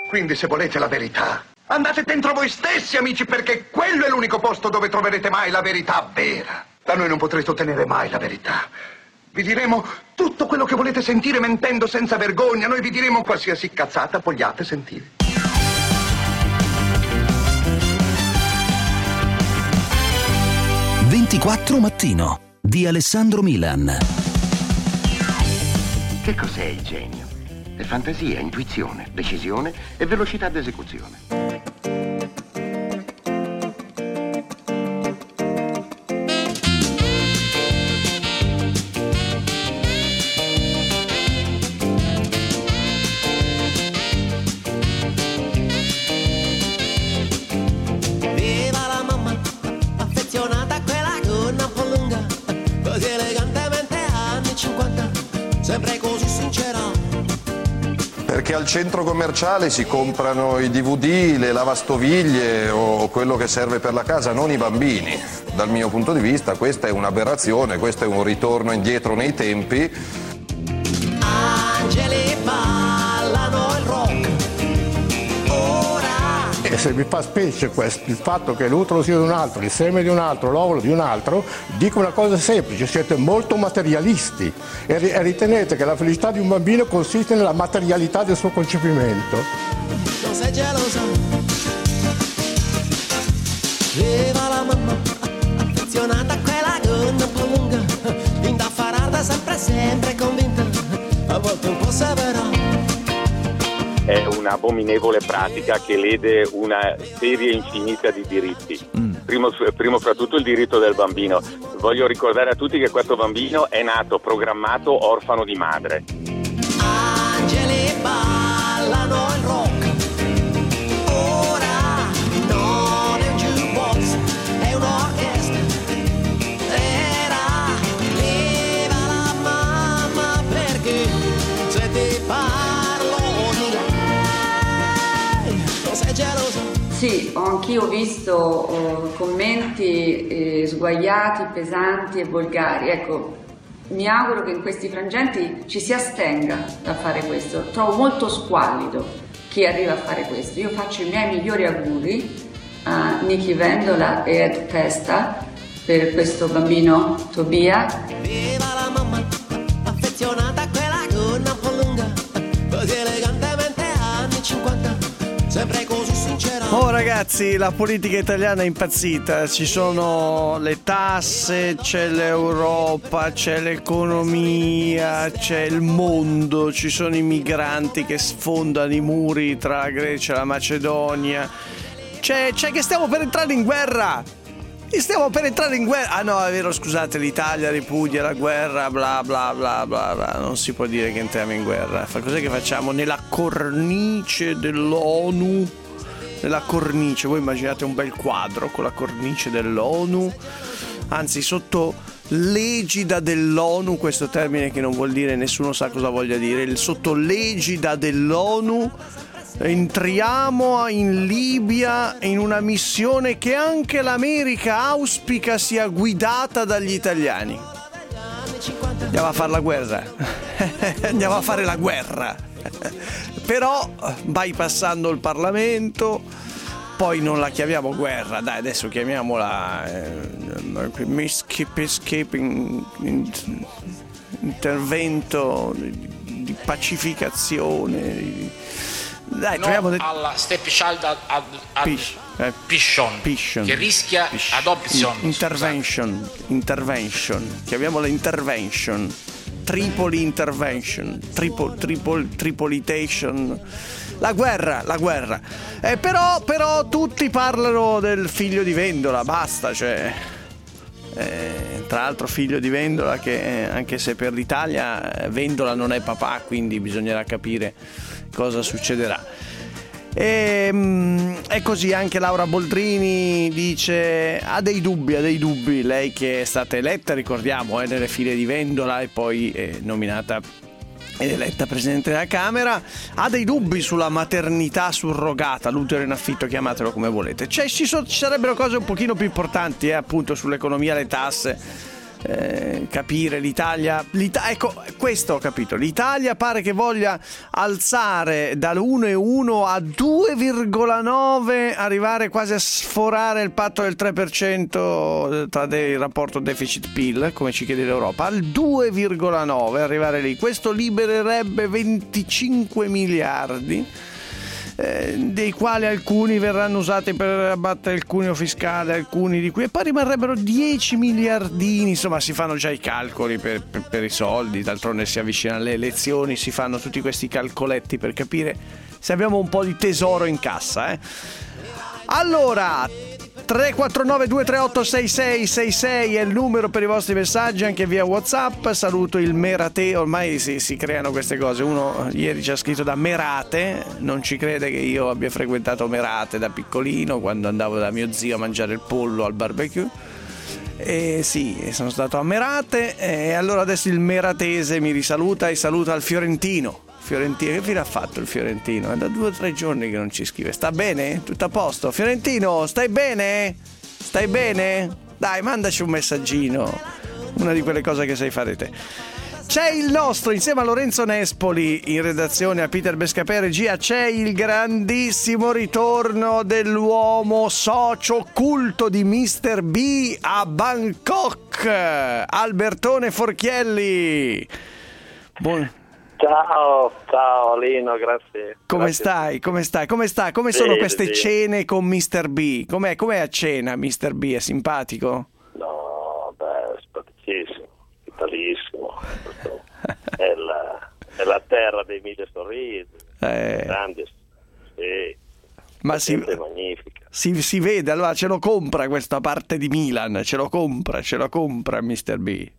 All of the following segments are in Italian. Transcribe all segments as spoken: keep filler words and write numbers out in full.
Quindi se volete la verità, andate dentro voi stessi, amici, perché quello è l'unico posto dove troverete mai la verità vera. Da noi non potrete ottenere mai la verità. Vi diremo tutto quello che volete sentire mentendo senza vergogna. Noi vi diremo qualsiasi cazzata vogliate sentire. ventiquattro Mattino di Alessandro Milan. Che cos'è il genio? È fantasia, intuizione, decisione e velocità d'esecuzione. Perché al centro commerciale si comprano i D V D, le lavastoviglie o quello che serve per la casa, non i bambini. Dal mio punto di vista questa è un'aberrazione, questo è un ritorno indietro nei tempi. Angeli ballano il rock. Ora. E se mi fa specie questo, il fatto che l'utero sia di un altro, il seme di un altro, l'ovulo di un altro, dico una cosa semplice: siete molto materialisti e ritenete che la felicità di un bambino consiste nella materialità del suo concepimento. Non sei gelosa. Viva la mamma, affezionata a quella gonna un po' lunga, indaffarata sempre, sempre convinta, a volte un po' severa. È un'abominevole pratica che lede una serie infinita di diritti. Mm. Primo, primo fra tutto il diritto del bambino. Voglio ricordare a tutti che questo bambino è nato programmato orfano di madre. Angeli ballano il rock. Ora non è un jukebox, è un'orchestra. Era viva la mamma, perché se ti parlo di lei non sei geloso. Sì, ho anch'io visto oh, commenti eh, sguaiati, pesanti e volgari. Ecco, mi auguro che in questi frangenti ci si astenga da fare questo. Trovo molto squallido chi arriva a fare questo. Io faccio i miei migliori auguri a Nichi Vendola e Ed Testa per questo bambino Tobia. Viva la mamma, affezionata a quella gonna un po' lunga, così elegantemente anni cinquanta, sempre così sincera. Oh ragazzi, la politica italiana è impazzita, ci sono le tasse, c'è l'Europa, c'è l'economia, c'è il mondo, ci sono i migranti che sfondano i muri tra la Grecia e la Macedonia, c'è, c'è che stiamo per entrare in guerra! Stiamo per entrare in guerra. Ah no, è vero, scusate, l'Italia ripudia la guerra, bla bla bla bla bla. Non si può dire che entriamo in guerra. Cos'è che facciamo? Nella cornice dell'ONU. Nella cornice, voi immaginate un bel quadro con la cornice dell'ONU, anzi sotto l'egida dell'ONU, questo termine che non vuol dire, nessuno sa cosa voglia dire, sotto l'egida dell'ONU entriamo in Libia in una missione che anche l'America auspica sia guidata dagli italiani. Andiamo a fare la guerra. Andiamo a fare la guerra. Però bypassando il Parlamento, poi non la chiamiamo guerra, dai, adesso chiamiamola eh, peacekeeping, intervento di, di pacificazione, di, dai, no de... alla stepchild ad, ad, ad Pish, eh, Pishon, Pishon, che rischia Pish, adoption. Intervention, scusate. intervention, chiamiamola intervention. Tripoli intervention, tripo, tripo, tripolitation, la guerra, la guerra. Eh, però, però tutti parlano del figlio di Vendola, basta, cioè. Eh, tra l'altro figlio di Vendola che, eh, anche se per l'Italia eh, Vendola non è papà, quindi bisognerà capire cosa succederà. E, mh, è così, anche Laura Boldrini dice ha dei dubbi, ha dei dubbi, lei che è stata eletta, ricordiamo, eh, nelle file di Vendola e poi è nominata ed eletta presidente della Camera, ha dei dubbi sulla maternità surrogata, l'utero in affitto, chiamatelo come volete. Cioè ci, so, ci sarebbero cose un pochino più importanti, eh, appunto sull'economia, le tasse, eh, capire l'Italia, l'Ita- ecco, questo ho capito, l'Italia pare che voglia alzare dall'uno virgola uno a due virgola nove, arrivare quasi a sforare il patto del tre per cento tra il rapporto deficit P I L, come ci chiede l'Europa, al due virgola nove, arrivare lì. Questo libererebbe venticinque miliardi, eh, dei quali alcuni verranno usati per abbattere il cuneo fiscale, alcuni di cui, e poi rimarrebbero dieci miliardini. Insomma, si fanno già i calcoli per, per, per i soldi, d'altronde si avvicinano le elezioni, si fanno tutti questi calcoletti per capire se abbiamo un po' di tesoro in cassa, eh. Allora, tre quattro nove due tre otto sei sei sei sei è il numero per i vostri messaggi anche via WhatsApp. Saluto il Merate, ormai si, si creano queste cose. Uno ieri ci ha scritto da Merate, non ci crede che io abbia frequentato Merate da piccolino, quando andavo da mio zio a mangiare il pollo al barbecue. E sì, sono stato a Merate, e allora adesso il meratese mi risaluta e saluta il fiorentino. Fiorentino, che fine ha fatto il fiorentino? È da due o tre giorni che non ci scrive. Sta bene? Tutto a posto? Fiorentino, stai bene? Stai bene? Dai, mandaci un messaggino, una di quelle cose che sai fare te. C'è il nostro, insieme a Lorenzo Nespoli in redazione, a Peter Bescapè regia, c'è il grandissimo ritorno dell'uomo socio occulto di mister B a Bangkok, Albertone Forchielli. Buon... Ciao, ciao Lino, grazie. Come grazie. stai? Come stai? Come stai? Come sono bene, queste bene. cene con mister B? Com'è, com'è a cena mister B? È simpatico? No, beh, è simpaticissimo, vitalissimo. È la, è la terra dei mille sorrisi, Eh. grande, sì. Ma si, È magnifica. si, si vede, allora ce lo compra questa parte di Milan, ce lo compra, ce lo compra mister B.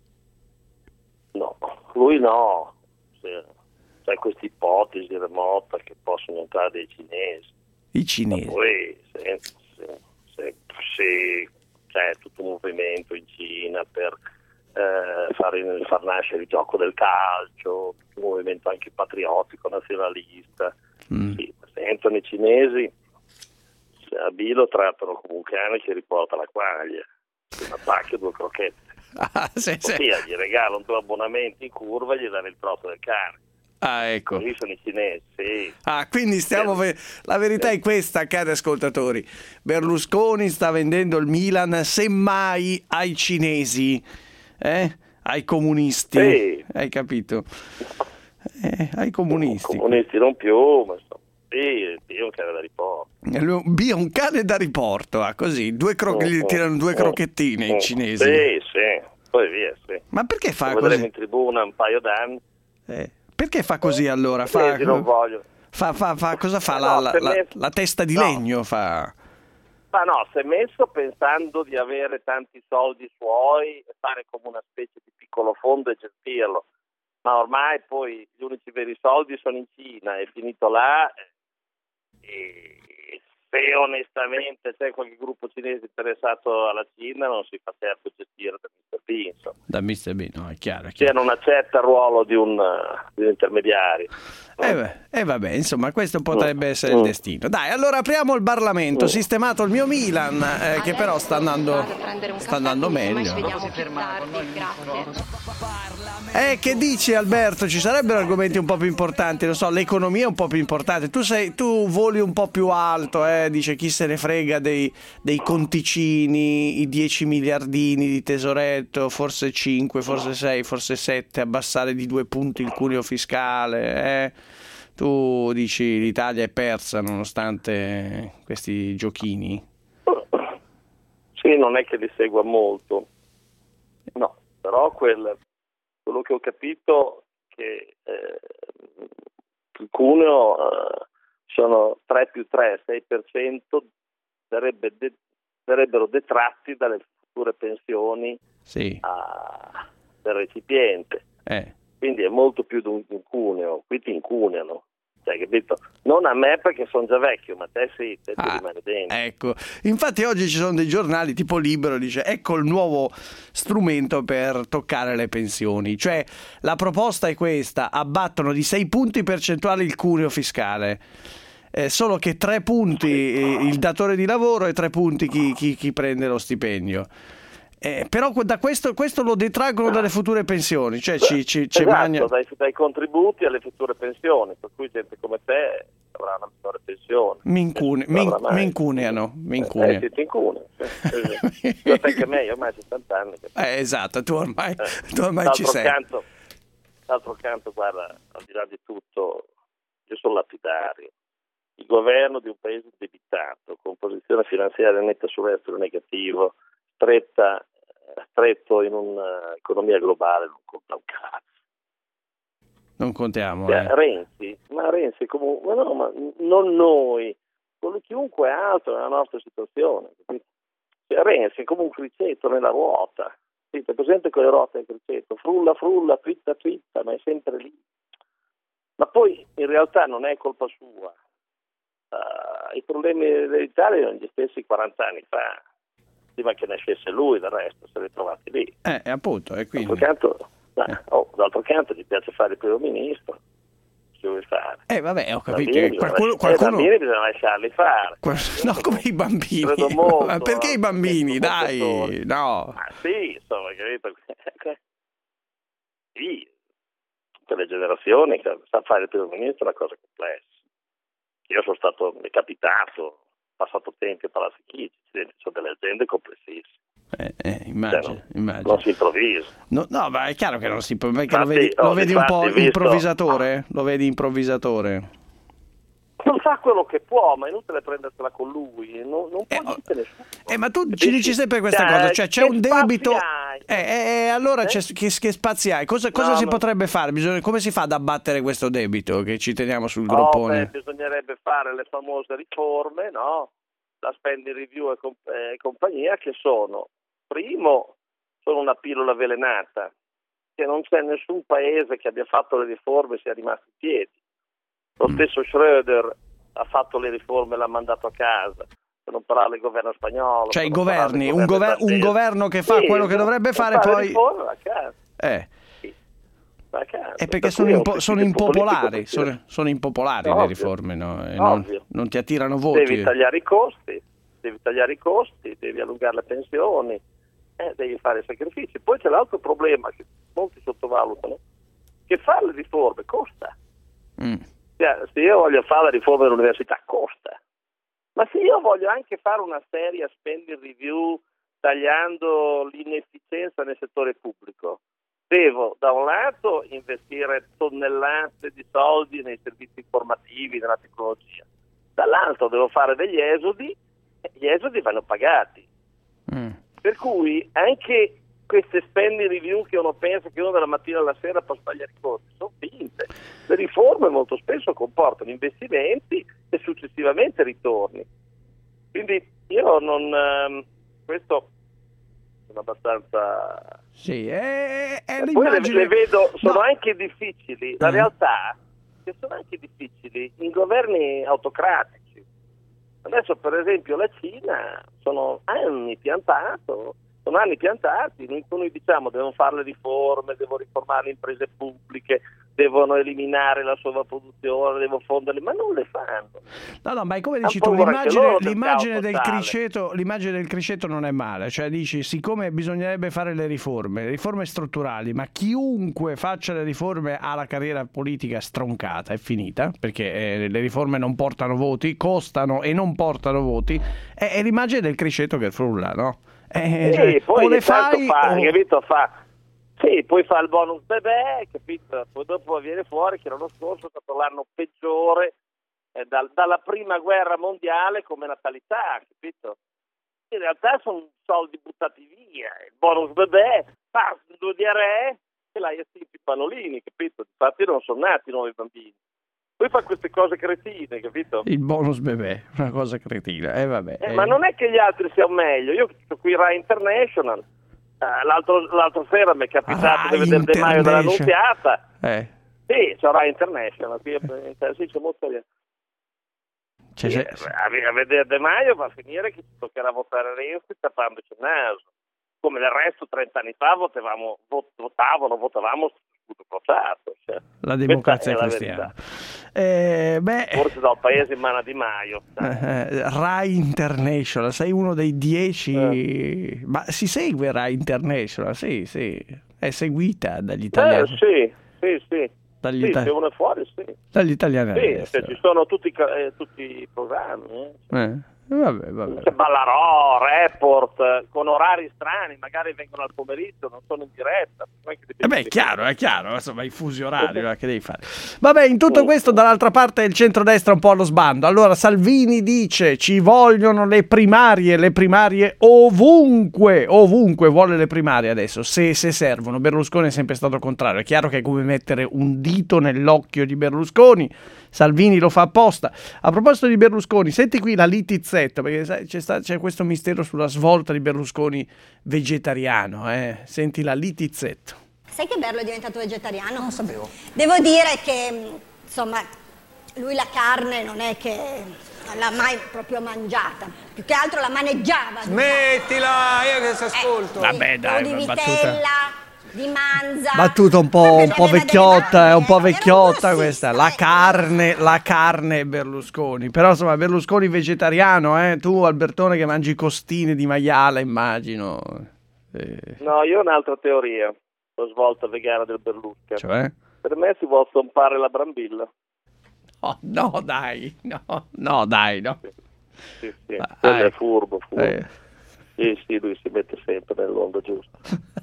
No, lui no. C'è questa ipotesi remota che possono entrare dei cinesi. I cinesi? Ma poi se, se, se, se c'è tutto un movimento in Cina per eh, fare, far nascere il gioco del calcio, un movimento anche patriottico, nazionalista. Mm. Sì, se entrano i cinesi, se a B lo trattano come un cane che riporta la quaglia, un attacco e due crocchette. Ah, sì, sì. Ossia, gli regalano due abbonamenti in curva e gli danno il trotto del cane. Ah, ecco. Così sono i cinesi, sì. Ah, quindi stiamo ve- la verità è questa, cari ascoltatori. Berlusconi sta vendendo il Milan semmai ai cinesi, eh? Ai comunisti. Sì. Hai capito? Eh, ai comunisti. I comunisti non più, ma so. Sì, è un cane da riporto. B è un cane da riporto, ah, così, due cro- gli tirano due crocchettine i cinesi. Sì, sì, poi via, sì. Ma perché fa Lo vedremo così? in tribuna un paio d'anni. Eh, perché fa così allora? I Fa, cinesi non voglio. fa, fa, fa cosa fa? Eh, La, no, la, per la, me- la testa di no. legno fa. Ma no, si è messo pensando di avere tanti soldi suoi e fare come una specie di piccolo fondo e gestirlo. Ma ormai poi gli unici veri soldi sono in Cina, è finito là. E se onestamente c'è qualche gruppo cinese interessato alla Cina, non si fa certo gestire da mister B, insomma. Da mister B, no, è chiaro. È Cioè chiaro. non accetta il ruolo di un, uh, di un intermediario. E eh beh, eh vabbè, insomma, questo potrebbe essere il Mm. destino. Dai, allora apriamo il Parlamento, Mm. sistemato il mio Milan, eh, che però sta andando, sta andando meglio. Eh, che dici Alberto? Ci sarebbero argomenti un po' più importanti, non so, l'economia è un po' più importante. Tu sei, tu voli un po' più alto, eh, dice chi se ne frega dei, dei conticini, i dieci miliardini di tesoretto, forse cinque, forse sei, forse sette, abbassare di due punti il cuneo fiscale, eh. Tu dici l'Italia è persa nonostante questi giochini? Sì, non è che li segua molto, no, però quel, quello che ho capito che eh, il cuneo eh, sono tre più tre, sei per cento sarebbe de- sarebbero detratti dalle future pensioni Sì. a, del recipiente. Eh. Quindi è molto più di un, un cuneo, qui ti incuneano, cioè, capito? Non a me perché sono già vecchio, ma te sì, te ti Ah, rimane dentro. ecco, infatti oggi ci sono dei giornali tipo Libero, dice ecco il nuovo strumento per toccare le pensioni, cioè la proposta è questa: abbattono di sei punti percentuali il cuneo fiscale, eh, solo che tre punti eh, il datore di lavoro e tre punti chi, chi, chi prende lo stipendio. Eh, però da questo, questo lo detraggono dalle future pensioni, cioè ci, ci, ci esatto, magna... dai, dai contributi alle future pensioni, per cui gente come te avrà una migliore pensione. Mi incune, mi, mi incuneano, mi incuneano. Eh, sì, ti incune. Io te che me, io ormai ho sessanta anni. Che... Eh, esatto, tu ormai, eh. tu ormai ci sei. Canto, d'altro canto, guarda, al di là di tutto, io sono lapidario. Il governo di un paese indebitato, con posizione finanziaria netta sull'estero negativo, stretta, stretto in un'economia globale, non conta un cazzo. Non contiamo. Cioè, Eh. Renzi, ma Renzi comunque, ma no, ma non noi, con chiunque altro nella nostra situazione. Cioè, Renzi è come un criceto nella ruota. Siete presente con le ruote del criceto? Frulla, frulla, twitta, twitta, ma è sempre lì. Ma poi in realtà non è colpa sua. Uh, I problemi dell'Italia erano gli stessi quaranta anni fa, prima che nascesse lui, del resto se li trovati lì. Eh, appunto, e quindi... D'altro canto, eh. oh, d'altro canto gli piace fare il primo ministro, si vuole fare. Eh vabbè, ho capito. Bambini, Qualcuno, bisogna, qualcuno... I bambini bisogna lasciarli fare. Qual... No, come i bambini. Credo molto, ma perché i bambini? Dai, molto no. Ma sì, insomma, capito? Sì, per le generazioni che sa fare il primo ministro è una cosa complessa. Io sono stato, mi è capitato, passato tempo a Palazzo Chigi, sono delle aziende complessissime. Eh, eh, immagino, cioè, non, immagino. non si improvvisa. No, no, ma è chiaro che non si improvvisa. Infatti, Lo vedi, oh, lo vedi un po' visto... improvvisatore? Lo vedi improvvisatore? Non fa quello che può, ma è inutile prendersela con lui, non, non può eh, niente nessuno. Eh, ma tu ci dici sempre questa cioè, cosa, cioè c'è un debito... Eh, eh, allora eh? c'è, che, che spazi hai? Cosa, cosa no, si no. potrebbe fare? Bisogna, come si fa ad abbattere questo debito che ci teniamo sul Oh, groppone? beh, bisognerebbe fare le famose riforme, no? La spending review e, comp- e compagnia, che sono, primo, sono una pillola avvelenata, che non c'è nessun paese che abbia fatto le riforme e sia rimasto in piedi. Lo stesso Schröder ha fatto le riforme e l'ha mandato a casa, per non parlare del governo spagnolo. Cioè i governi, un, gover- un governo che fa sì, quello che dovrebbe fare, fare poi... riforme a casa. Eh. Sì, a casa. È perché Per sono, cui impo- è un sono principio impopolari, politico, sono, sono impopolari Ovvio. le riforme, no? E non, Ovvio. non ti attirano voti. Devi tagliare i costi, devi tagliare i costi, devi allungare le pensioni, eh, devi fare sacrifici. Poi c'è l'altro problema che molti sottovalutano, che fare le riforme costa. Mm. Cioè, se io voglio fare la riforma dell'università costa, ma se io voglio anche fare una seria spending review tagliando l'inefficienza nel settore pubblico, devo da un lato investire tonnellate di soldi nei servizi informativi, nella tecnologia, dall'altro devo fare degli esodi e gli esodi vanno pagati. Mm. Per cui anche queste spending review che uno pensa che uno dalla mattina alla sera può sbagliare i conti sono finte. Le riforme molto spesso comportano investimenti e successivamente ritorni. Quindi io non... Ehm, questo sono abbastanza... Sì, è, è Poi le, l'immagine... le vedo, sono No. anche difficili, la Mm. realtà che sono anche difficili in governi autocratici. Adesso per esempio la Cina sono anni piantato, sono anni piantati, noi, noi diciamo devono fare le riforme, devono riformare le imprese pubbliche, devono eliminare la sovrapproduzione, devono fonderle, ma non le fanno. No, no, ma è come dici Han tu, paura anche l'immagine, loro del l'immagine caos del totale. criceto, l'immagine del criceto non è male, cioè dici, siccome bisognerebbe fare le riforme, le riforme strutturali, ma chiunque faccia le riforme ha la carriera politica stroncata, è finita, perché eh, le riforme non portano voti, costano e non portano voti, è, è l'immagine del criceto che frulla, no? Eh, Sì, cioè, poi o le ogni tanto fai fa, o... capito, fa, sì, poi fa il bonus bebè, capito? Poi dopo viene fuori che l'anno scorso è stato l'anno peggiore eh, dal, dalla prima guerra mondiale come natalità, capito? In realtà sono soldi buttati via, il bonus bebè, fa due diaree e l'hai estinti i pannolini, capito? Infatti non sono nati nuovi bambini. Poi fa queste cose cretine, capito? Il bonus bebè, una cosa cretina, eh vabbè. Eh, eh. Ma non è che gli altri siano meglio. Io ho qui Rai International, eh, l'altro, l'altro sera mi è capitato Rai di vedere De Maio dell'Annunziata. Eh. Sì, c'è Rai International, qui è, sì, c'è molto bene. Cioè, Sì, se- a, a vedere De Maio va a finire che ci toccherà votare Renzi tappandoci il naso. Come del resto trent'anni fa votavamo, vot, votavano, votavamo scudo crociato. Cioè, la democrazia è cristiana. Eh, beh, forse da un paese in mano a Di Maio. Eh, Rai International, sei uno dei dieci, eh. ma si segue Rai International? Sì, sì, è seguita dagli italiani. Eh, sì, sì, sì. Dagli sì, itali- se uno è fuori, sì. Dagli italiani. Sì, cioè, ci sono tutti, eh, tutti i programmi. Eh. Eh. Vabbè, vabbè. C'è Ballarò, Report, con orari strani, magari vengono al pomeriggio, non sono in diretta. Eh beh, è chiaro, è chiaro, insomma, i fusi orari, che devi fare? Vabbè, in tutto questo, dall'altra parte il centrodestra un po' allo sbando. Allora, Salvini dice, ci vogliono le primarie, le primarie ovunque, ovunque vuole le primarie adesso, se, se servono. Berlusconi è sempre stato contrario, è chiaro che è come mettere un dito nell'occhio di Berlusconi. Salvini lo fa apposta. A proposito di Berlusconi, senti qui la Littizzetto, perché sai, c'è, sta, c'è questo mistero sulla svolta di Berlusconi vegetariano, eh? Senti la Littizzetto. Sai che Berlo è diventato vegetariano? Non sapevo. Devo dire che, insomma, lui la carne non è che l'ha mai proprio mangiata, più che altro la maneggiava. Smettila, io che si ascolto. Eh, Vabbè, dai, di battuta. vitella, di manza. Battuta un po', un po' vecchiotta, è un po' vecchiotta Era un questa. La carne, la carne Berlusconi. Però insomma, Berlusconi vegetariano, eh? Tu, Albertone, che mangi costine di maiale, immagino. Eh. No, io ho un'altra teoria, la svolta vegana del Berlusconi. Cioè? Per me si vuol stompare la brambilla. Oh, no, dai, no, no, dai, no. Sì, sì, Ah, quello eh. è furbo, furbo. Eh. Sì, sì, lui si mette sempre nel mondo giusto.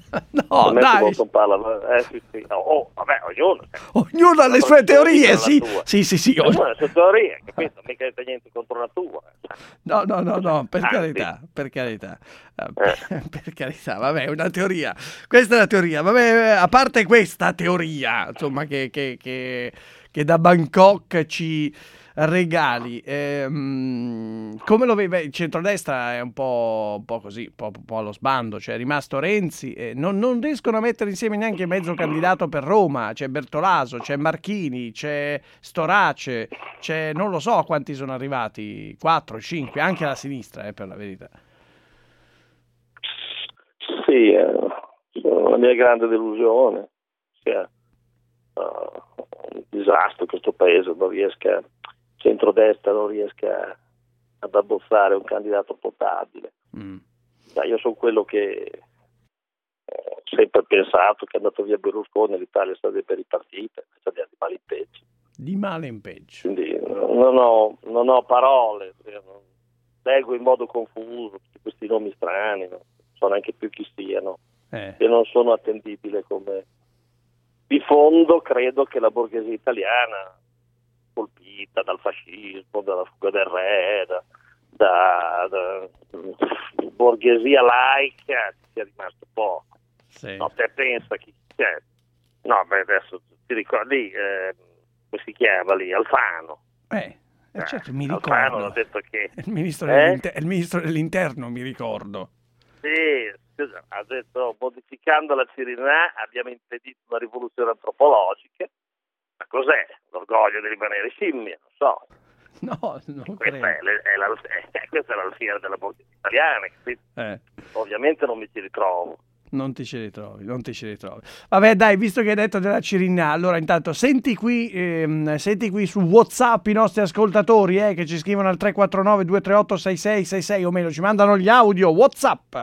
No, Per me si dai. vuol stompare la... Eh, sì, sì. Oh, vabbè, ognuno. Ognuno ha le La sue teorie, la sì. tua. Sì, sì, sì. Ognuno ha le sue teorie, capito? Mica c'è niente contro la tua. No, no, no, no, per Anzi. carità, per carità, Eh, per carità, vabbè, è una teoria, questa è la teoria, vabbè, a parte questa teoria, insomma, che, che, che, che da Bangkok ci regali, ehm, come lo vede il centrodestra è un po', un po' così, un po', un po' allo sbando, cioè è rimasto Renzi, e non, non riescono a mettere insieme neanche mezzo candidato per Roma, c'è Bertolaso, c'è Marchini, c'è Storace, c'è, non lo so quanti sono arrivati, quattro, cinque, anche alla sinistra, eh, per la verità. Sì, è la mia grande delusione. Sì, è uh, un disastro questo paese non riesca, centrodestra non riesca ad abbozzare un candidato potabile. Mm. Dai, io sono quello che ho sempre pensato che è andato via Berlusconi, l'Italia sarebbe ripartita, invece andiamo di male in peggio. Di male in peggio. Quindi non ho, non ho parole, leggo in modo confuso tutti questi nomi strani, non so neanche più chi siano, Eh. e non sono attendibile come... Di fondo credo che la borghesia italiana, colpita dal fascismo, dalla fuga del re, da, da, da borghesia laica, ci sia rimasto poco. Sì. No, te pensa chi c'è? No, beh, adesso ti ricordi, eh, come si chiama lì? Alfano. Eh, eh, certo, mi ricordo. Alfano ha detto che... Il ministro, Eh? dell'inter- il ministro dell'interno, mi ricordo. Sì, scusa, ha detto, modificando la Cirinà abbiamo impedito una rivoluzione antropologica. Ma cos'è? L'orgoglio di rimanere scimmie? Non so. No, non Questa credo. è, le- è la, eh, questa è l'alfiera della borghesia italiana, capito? Eh. Ovviamente non mi ci ritrovo. Non ti ci ritrovi, non ti ci ritrovi. Vabbè, dai, visto che hai detto della Cirinà, allora intanto senti qui, ehm, senti qui su WhatsApp i nostri ascoltatori, eh, che ci scrivono al tre quattro nove due tre otto sei sei sei sei, o meno ci mandano gli audio WhatsApp.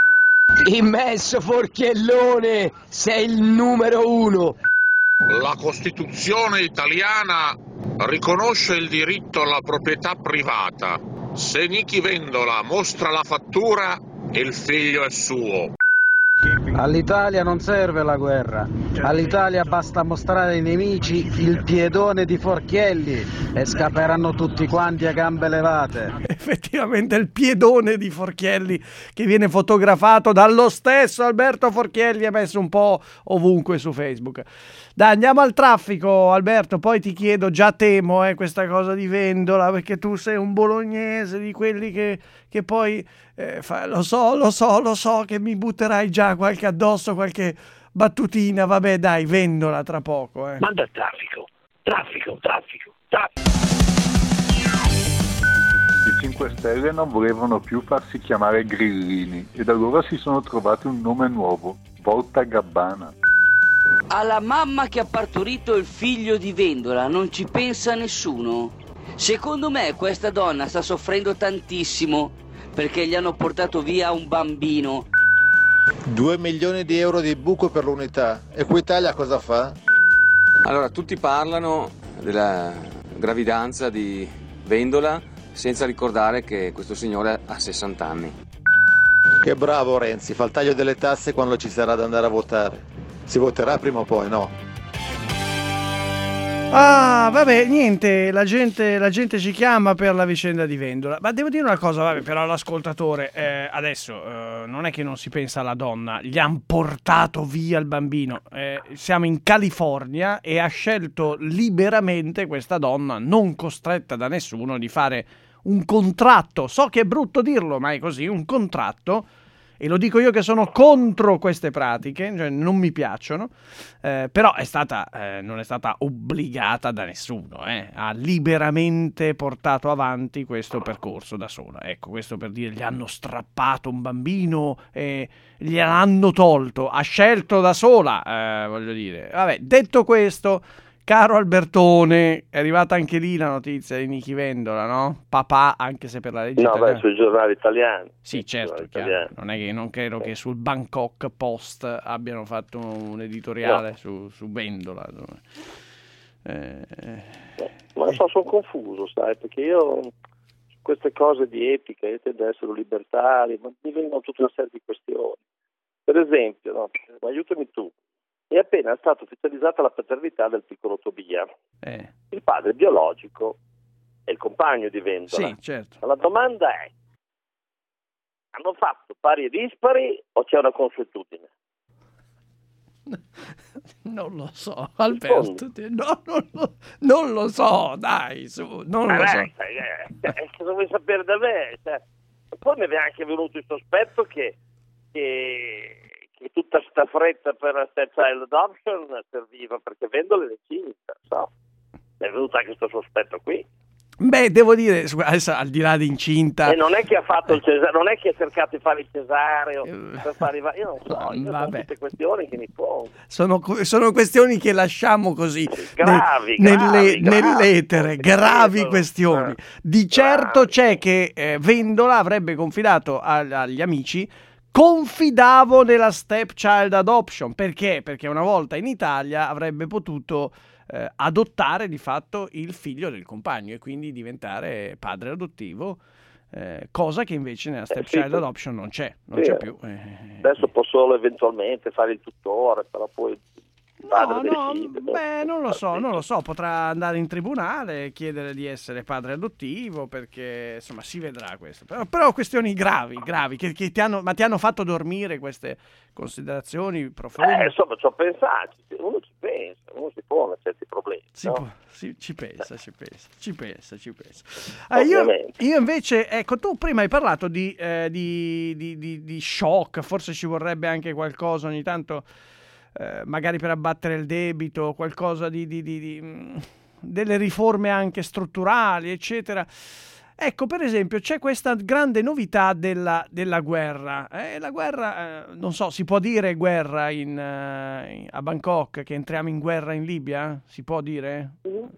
Immesso forchiellone, sei il numero uno. La Costituzione italiana riconosce il diritto alla proprietà privata. Se Nichi Vendola mostra la fattura, il figlio è suo. All'Italia non serve la guerra, all'Italia basta mostrare ai nemici il piedone di Forchielli e scapperanno tutti quanti a gambe levate. Effettivamente il piedone di Forchielli che viene fotografato dallo stesso Alberto Forchielli, è messo un po' ovunque su Facebook. Dai, andiamo al traffico, Alberto, poi ti chiedo, già temo eh, questa cosa di Vendola, perché tu sei un bolognese di quelli che, che poi, eh, fa, lo so, lo so, lo so che mi butterai già qualche addosso, qualche battutina, vabbè dai, Vendola tra poco. Eh. Manda traffico, traffico, traffico, traffico. I cinque Stelle non volevano più farsi chiamare Grillini ed allora si sono trovati un nome nuovo, Volta Gabbana. Alla mamma che ha partorito il figlio di Vendola non ci pensa nessuno? Secondo me questa donna sta soffrendo tantissimo perché gli hanno portato via un bambino. Due milioni di euro di buco per l'unità. E Equitalia cosa fa? Allora, tutti parlano della gravidanza di Vendola senza ricordare che questo signore ha sessanta anni. Che bravo Renzi, fa il taglio delle tasse quando ci sarà da andare a votare. Si voterà prima o poi, no? Ah, vabbè, niente, la gente, la gente ci chiama per la vicenda di Vendola. Ma devo dire una cosa, vabbè, però all'ascoltatore, eh, adesso eh, non è che non si pensa alla donna, gli han portato via il bambino. Eh, siamo in California e ha scelto liberamente questa donna, non costretta da nessuno, di fare un contratto. So che è brutto dirlo, ma è così, un contratto. E lo dico io che sono contro queste pratiche, cioè non mi piacciono, eh, però è stata, eh, non è stata obbligata da nessuno, eh, ha liberamente portato avanti questo percorso da sola. Ecco, questo per dire, gli hanno strappato un bambino e gliel'hanno tolto, ha scelto da sola, eh, voglio dire. Vabbè, detto questo, caro Albertone, è arrivata anche lì la notizia di Nichi Vendola, no? Papà, anche se per la legge no, italiana. beh, sui giornali italiani. Sì, certo, chiaro. Non è che non credo che sul Bangkok Post abbiano fatto un editoriale no. su, su Vendola. Eh, no, ma non so, sono confuso, sai, perché io su queste cose di etica, io tendo ad essere libertario, ma mi vengono tutta una serie di questioni. Per esempio, no, aiutami tu. È appena stata ufficializzata la paternità del piccolo Tobia. Eh. Il padre biologico è il compagno di Vendola. Sì, certo. Ma la domanda è: hanno fatto pari e dispari o c'è una consuetudine? Non lo so, Alberto. No, non, lo, non lo so, dai, su, non ah, lo so. Eh, eh, cosa vuoi sapere da me? Cioè, poi mi è anche venuto il sospetto che, che che tutta sta fretta per la step child adoption serviva perché Vendola è incinta, so. Mi è venuto anche questo sospetto qui. Beh, devo dire, adesso al di là di incinta, e non è che ha fatto il cesareo, non è che ha cercato di fare il cesareo per fare i va- io non so, io sono tutte questioni che mi pongo. Sono, sono questioni che lasciamo così gravi, nel, gravi, nelle, gravi, nell'etere, gravi gravi, questioni. Di certo gravi. C'è che eh, Vendola avrebbe confidato a, agli amici: confidavo nella step child adoption. Perché? Perché una volta in Italia avrebbe potuto eh, adottare di fatto il figlio del compagno e quindi diventare padre adottivo, eh, cosa che invece nella step eh, child sì, adoption non c'è, non sì, c'è più. Eh, adesso può solo eventualmente fare il tutore, però poi No, no, beh, non lo so, non lo so, potrà andare in tribunale e chiedere di essere padre adottivo, perché insomma si vedrà questo. Però, però questioni gravi, gravi, che, che ti hanno, ma ti hanno fatto dormire queste considerazioni profonde? Eh, insomma, ci ho pensato, uno ci pensa, uno si pone a certi problemi. Si no? può, si, ci pensa, ci pensa, ci pensa, ci pensa. Eh, io, io invece, ecco, tu prima hai parlato di, eh, di, di, di, di shock, forse ci vorrebbe anche qualcosa ogni tanto, Eh, magari per abbattere il debito, qualcosa di, di, di, di mh, delle riforme anche strutturali, eccetera. Ecco, per esempio, c'è questa grande novità della, della guerra. Eh, la guerra, eh, non so, si può dire guerra in, uh, in, a Bangkok, che entriamo in guerra in Libia? Si può dire? No,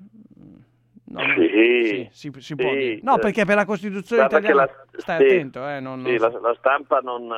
no. Sì, sì, si, si sì, può dire. No, eh, perché per la Costituzione italiana, la, stai sì, attento, eh, non, non sì, so. la, la stampa non...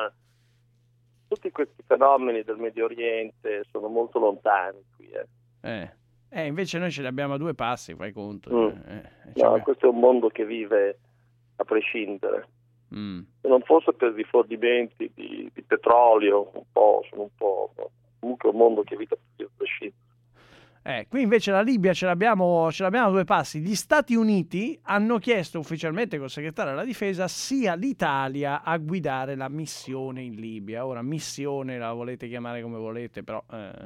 Tutti questi fenomeni del Medio Oriente sono molto lontani qui. Eh. Eh. eh, invece noi ce li abbiamo a due passi, fai conto. Mm. Eh, no, questo è un mondo che vive a prescindere. Mm. Se non fosse per i fornimenti di, di petrolio, un po', sono un po', comunque è un mondo che vive a prescindere. Eh, qui invece la Libia ce l'abbiamo, ce l'abbiamo a due passi. Gli Stati Uniti hanno chiesto ufficialmente col segretario della difesa sia l'Italia a guidare la missione in Libia. Ora, missione la volete chiamare come volete, però eh,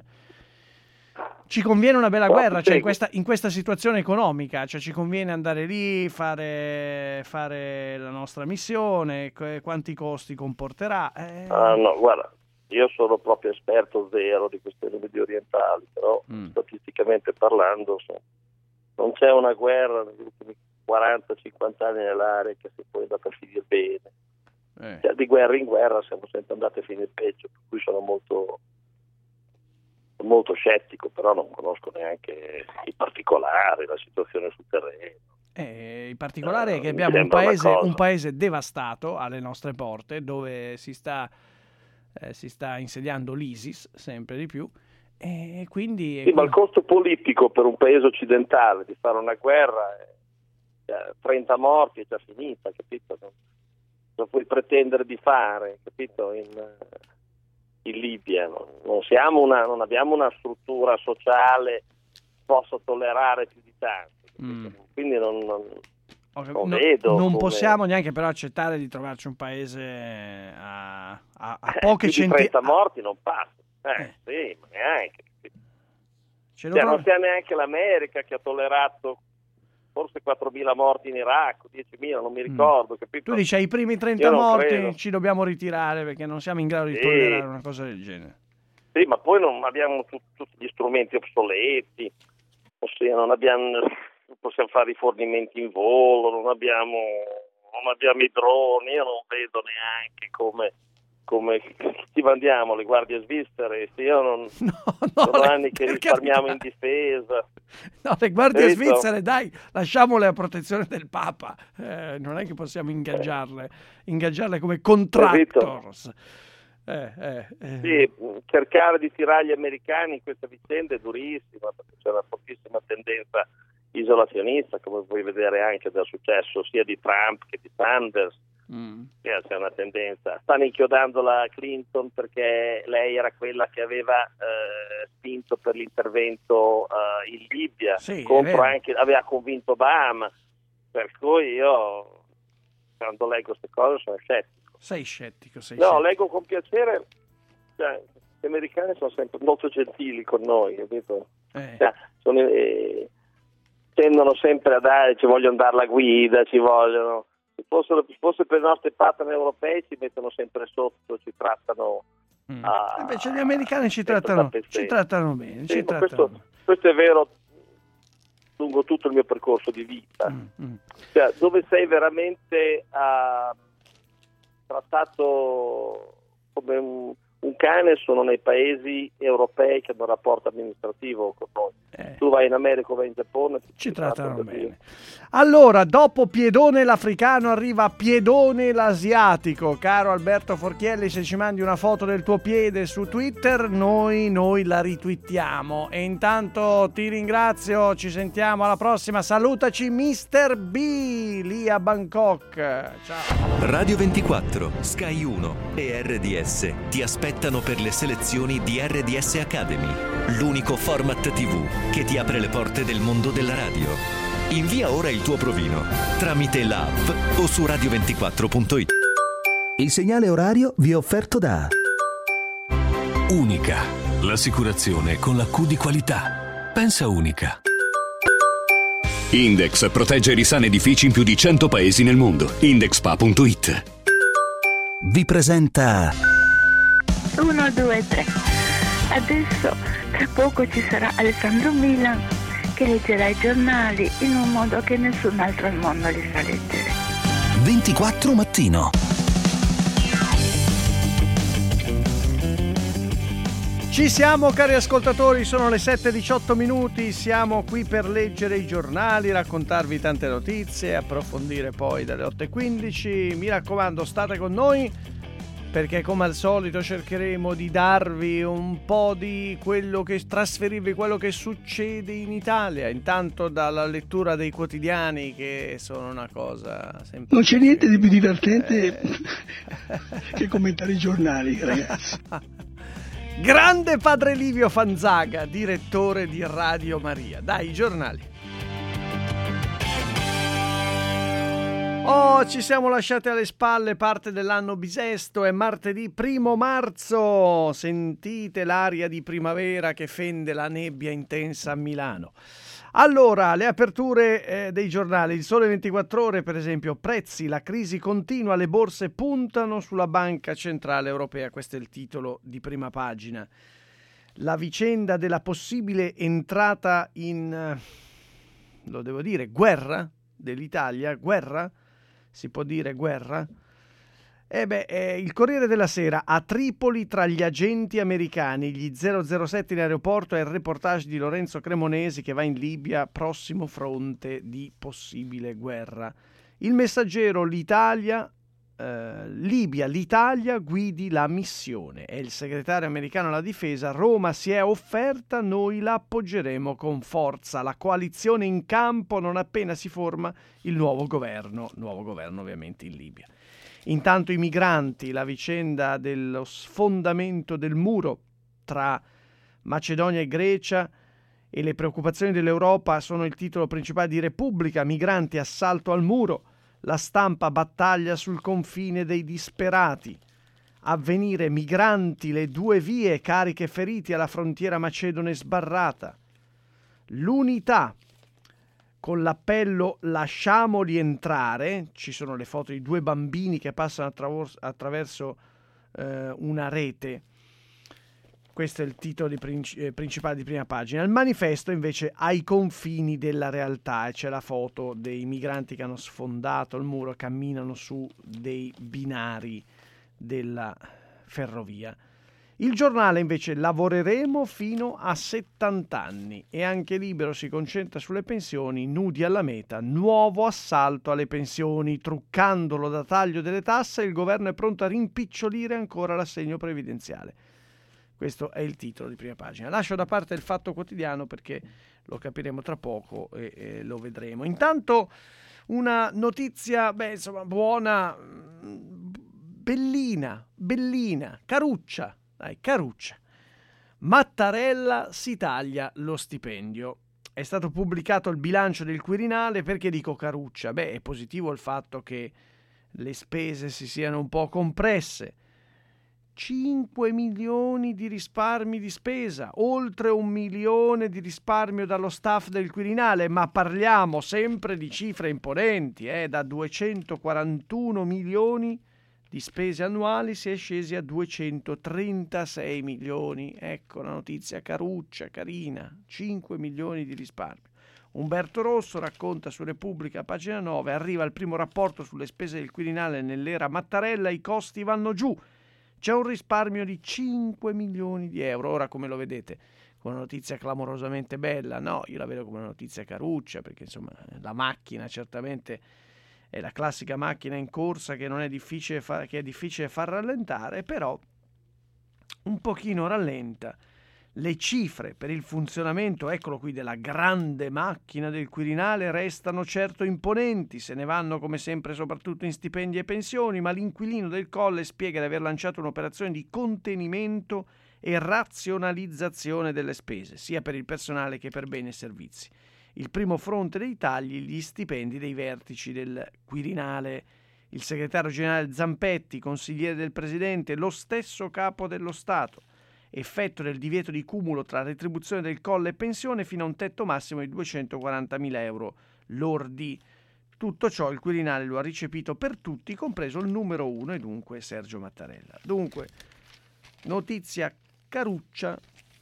ci conviene una bella guerra, cioè in questa, in questa situazione economica, cioè ci conviene andare lì, fare, fare la nostra missione, quanti costi comporterà. Eh... Ah, no, guarda. Io sono proprio esperto zero di questioni medio orientali, però mm. statisticamente parlando so, non c'è una guerra negli ultimi quaranta cinquanta anni nell'area che si può andare a finire bene. Eh. Cioè, di guerra in guerra siamo sempre andati a finire peggio, per cui sono molto sono molto scettico, però non conosco neanche i particolari, la situazione sul terreno. Eh, il particolare eh, è che abbiamo un sembra una paese, cosa. un paese devastato alle nostre porte, dove si sta, eh, si sta insediando l'ISIS sempre di più, e quindi... Sì, ma il costo politico per un paese occidentale di fare una guerra è cioè, trenta morti è già finita, capito? Non, non puoi pretendere di fare, capito? In, in Libia non, non siamo una, non abbiamo una struttura sociale che possa tollerare più di tanto, Mm. quindi non, non, non No, vedo non come... possiamo neanche però accettare di trovarci un paese a, a, a Eh, poche più di centinaia. trenta morti non passa, eh, sì, ma neanche. Ce lo Cioè, trovo- non sia neanche l'America che ha tollerato forse quattromila morti in Iraq, diecimila, non mi ricordo, capito? Tu dici ai primi trenta Io non morti credo. ci dobbiamo ritirare perché non siamo in grado di Sì. tollerare una cosa del genere. Sì, ma poi non abbiamo tut- tutti gli strumenti obsoleti, ossia non abbiamo, non possiamo fare rifornimenti in volo, non abbiamo, non abbiamo i droni, io non vedo neanche come, come ci mandiamo le guardie svizzere, se io non, sono le- anni che per risparmiamo carità. in difesa. No, le guardie Capito? svizzere, dai, lasciamole a protezione del Papa. Eh, non è che possiamo ingaggiarle, ingaggiarle come contractors. Eh, eh, eh. Sì, cercare di tirare gli americani in questa vicenda è durissima perché c'è una fortissima tendenza isolazionista, come puoi vedere anche dal successo sia di Trump che di Sanders. Mm. Eh, c'è una tendenza. Stanno inchiodando la Clinton perché lei era quella che aveva eh, spinto per l'intervento eh, in Libia, Sì, è contro vero. anche, aveva convinto Obama, per cui io quando leggo queste cose sono scettico. Sei scettico, sei No, scettico. leggo con piacere, cioè, gli americani sono sempre molto gentili con noi, capito? Eh. Cioè, sono, eh, tendono sempre a dare, ci vogliono dare la guida, ci vogliono, se fossero, se fosse per i nostri partner europei ci mettono sempre sotto, ci trattano a, Invece gli americani ci sempre trattano, da pezzenti. ci trattano bene. Sì, ci ma trattano questo, questo è vero lungo tutto il mio percorso di vita. Mm, Cioè, dove sei veramente ah, trattato come un, un cane sono nei paesi europei che hanno un rapporto amministrativo con noi. Tu vai in America o vai in Giappone, ti Ci trattano trattano così. bene. Allora, dopo Piedone l'africano arriva Piedone l'asiatico. Caro Alberto Forchielli, se ci mandi una foto del tuo piede su Twitter, noi, noi la ritwittiamo. E intanto ti ringrazio, ci sentiamo alla prossima. Salutaci mister B lì a Bangkok. Ciao. Radio ventiquattro, Sky uno e R D S ti aspettano per le selezioni di R D S Academy, l'unico format tivù che ti apre le porte del mondo della radio. Invia ora il tuo provino tramite l'app o su radio ventiquattro punto it. Il segnale orario vi è offerto da Unica, l'assicurazione con la Q di qualità. Pensa Unica. Index protegge i risani edifici in più di cento paesi nel mondo. indexpa punto it. Vi presenta uno, due, tre. Adesso, tra poco ci sarà Alessandro Milan che leggerà i giornali in un modo che nessun altro al mondo li sa leggere. ventiquattro mattino. Ci siamo cari ascoltatori, sono le sette e diciotto minuti, siamo qui per leggere i giornali, raccontarvi tante notizie, approfondire poi dalle otto e quindici. Mi raccomando, state con noi perché come al solito cercheremo di darvi un po' di quello che, trasferirvi quello che succede in Italia, intanto dalla lettura dei quotidiani che sono una cosa sempre... Non c'è niente di più divertente che commentare i giornali, ragazzi. Grande padre Livio Fanzaga, direttore di Radio Maria. Dai, i giornali. Oh, ci siamo lasciati alle spalle parte dell'anno bisesto, è martedì primo marzo, sentite l'aria di primavera che fende la nebbia intensa a Milano. Allora, le aperture eh, dei giornali, il Sole ventiquattro Ore per esempio, prezzi, la crisi continua, le borse puntano sulla Banca Centrale Europea, questo è il titolo di prima pagina. La vicenda della possibile entrata in, eh, lo devo dire, guerra dell'Italia, guerra? Si può dire guerra? Eh beh, eh, il Corriere della Sera, a Tripoli tra gli agenti americani, gli zero zero sette in aeroporto, è il reportage di Lorenzo Cremonesi che va in Libia, prossimo fronte di possibile guerra. Il Messaggero, l'Italia, eh, Libia, l'Italia guidi la missione. È il segretario americano alla difesa, Roma si è offerta, noi la appoggeremo con forza. La coalizione in campo non appena si forma il nuovo governo, nuovo governo ovviamente in Libia. Intanto i migranti, la vicenda dello sfondamento del muro tra Macedonia e Grecia e le preoccupazioni dell'Europa sono il titolo principale di Repubblica. Migranti, assalto al muro, la Stampa, battaglia sul confine dei disperati. Avvenire, migranti, le due vie, cariche feriti alla frontiera macedone sbarrata. L'Unità, con l'appello lasciamoli entrare, ci sono le foto di due bambini che passano attraverso, attraverso eh, una rete. Questo è il titolo di princi- eh, principale di prima pagina. Il Manifesto invece ai confini della realtà e c'è la foto dei migranti che hanno sfondato il muro e camminano su dei binari della ferrovia. Il Giornale invece, lavoreremo fino a settanta anni, e anche Libero si concentra sulle pensioni, nudi alla meta, nuovo assalto alle pensioni, truccandolo da taglio delle tasse, il governo è pronto a rimpicciolire ancora l'assegno previdenziale. Questo è il titolo di prima pagina. Lascio da parte il Fatto Quotidiano perché lo capiremo tra poco e, e lo vedremo. Intanto una notizia, beh, insomma, buona, bellina, bellina, caruccia. Dai, caruccia. Mattarella si taglia lo stipendio. È stato pubblicato il bilancio del Quirinale. Perché dico caruccia? Beh, è positivo il fatto che le spese si siano un po' compresse. cinque milioni di risparmi di spesa, oltre un milione di risparmio dallo staff del Quirinale, ma parliamo sempre di cifre imponenti, eh? Da duecentoquarantuno milioni di spese annuali si è scesi a duecentotrentasei milioni. Ecco la notizia caruccia, carina, cinque milioni di risparmio. Umberto Rosso racconta su Repubblica, pagina nove, arriva il primo rapporto sulle spese del Quirinale nell'era Mattarella, i costi vanno giù, c'è un risparmio di cinque milioni di euro. Ora come lo vedete? Come una notizia clamorosamente bella? No, io la vedo come una notizia caruccia, perché insomma la macchina certamente è la classica macchina in corsa che non è difficile fa- che è difficile far rallentare, però un pochino rallenta. Le cifre per il funzionamento, eccolo qui, della grande macchina del Quirinale restano certo imponenti, se ne vanno come sempre soprattutto in stipendi e pensioni, ma l'inquilino del Colle spiega di aver lanciato un'operazione di contenimento e razionalizzazione delle spese, sia per il personale che per beni e servizi. Il primo fronte dei tagli, gli stipendi dei vertici del Quirinale. Il segretario generale Zampetti, consigliere del Presidente, lo stesso capo dello Stato. Effetto del divieto di cumulo tra retribuzione del Colle e pensione fino a un tetto massimo di duecentoquarantamila euro lordi. Tutto ciò il Quirinale lo ha ricepito per tutti, compreso il numero uno e dunque Sergio Mattarella. Dunque, notizia caruccia,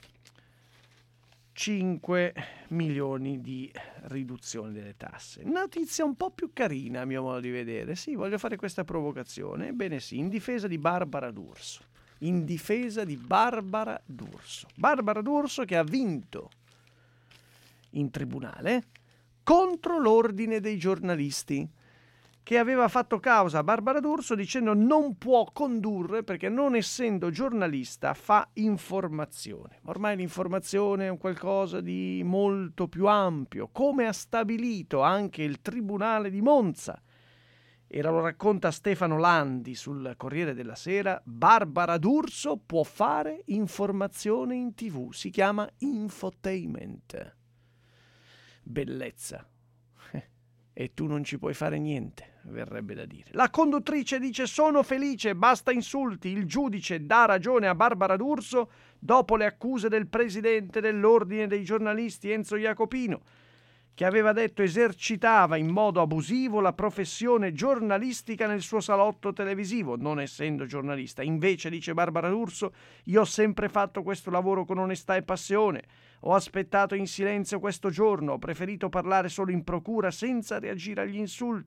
cinque milioni di riduzione delle tasse. Notizia un po' più carina a mio modo di vedere. Sì, voglio fare questa provocazione. Ebbene sì, in difesa di Barbara D'Urso. In difesa di Barbara D'Urso. Barbara D'Urso che ha vinto in tribunale contro l'ordine dei giornalisti, che aveva fatto causa a Barbara D'Urso dicendo non può condurre perché non essendo giornalista fa informazione. Ormai l'informazione è un qualcosa di molto più ampio, come ha stabilito anche il Tribunale di Monza. E lo racconta Stefano Landi sul Corriere della Sera. Barbara D'Urso può fare informazione in tivù, si chiama infotainment. Bellezza. E tu non ci puoi fare niente, verrebbe da dire. La conduttrice dice sono felice, basta insulti, il giudice dà ragione a Barbara D'Urso dopo le accuse del presidente dell'ordine dei giornalisti Enzo Jacopino, che aveva detto esercitava in modo abusivo la professione giornalistica nel suo salotto televisivo, non essendo giornalista. Invece, dice Barbara D'Urso, io ho sempre fatto questo lavoro con onestà e passione, ho aspettato in silenzio questo giorno, ho preferito parlare solo in procura senza reagire agli insulti,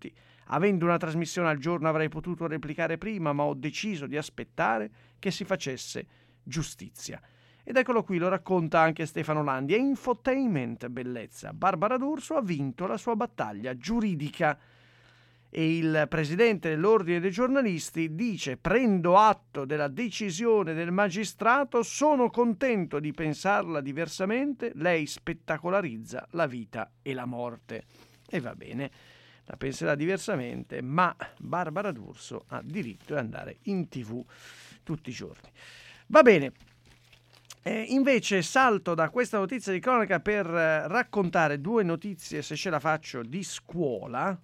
Avendo una trasmissione al giorno avrei potuto replicare prima, ma ho deciso di aspettare che si facesse giustizia. Ed eccolo qui, lo racconta anche Stefano Landi. È infotainment, bellezza. Barbara D'Urso ha vinto la sua battaglia giuridica. E il presidente dell'Ordine dei giornalisti dice: prendo atto della decisione del magistrato, sono contento di pensarla diversamente, lei spettacolarizza la vita e la morte. E va bene, la penserà diversamente, ma Barbara D'Urso ha diritto di andare in tv tutti i giorni. Va bene. Eh, invece salto da questa notizia di cronaca per eh, raccontare due notizie, se ce la faccio, di scuola.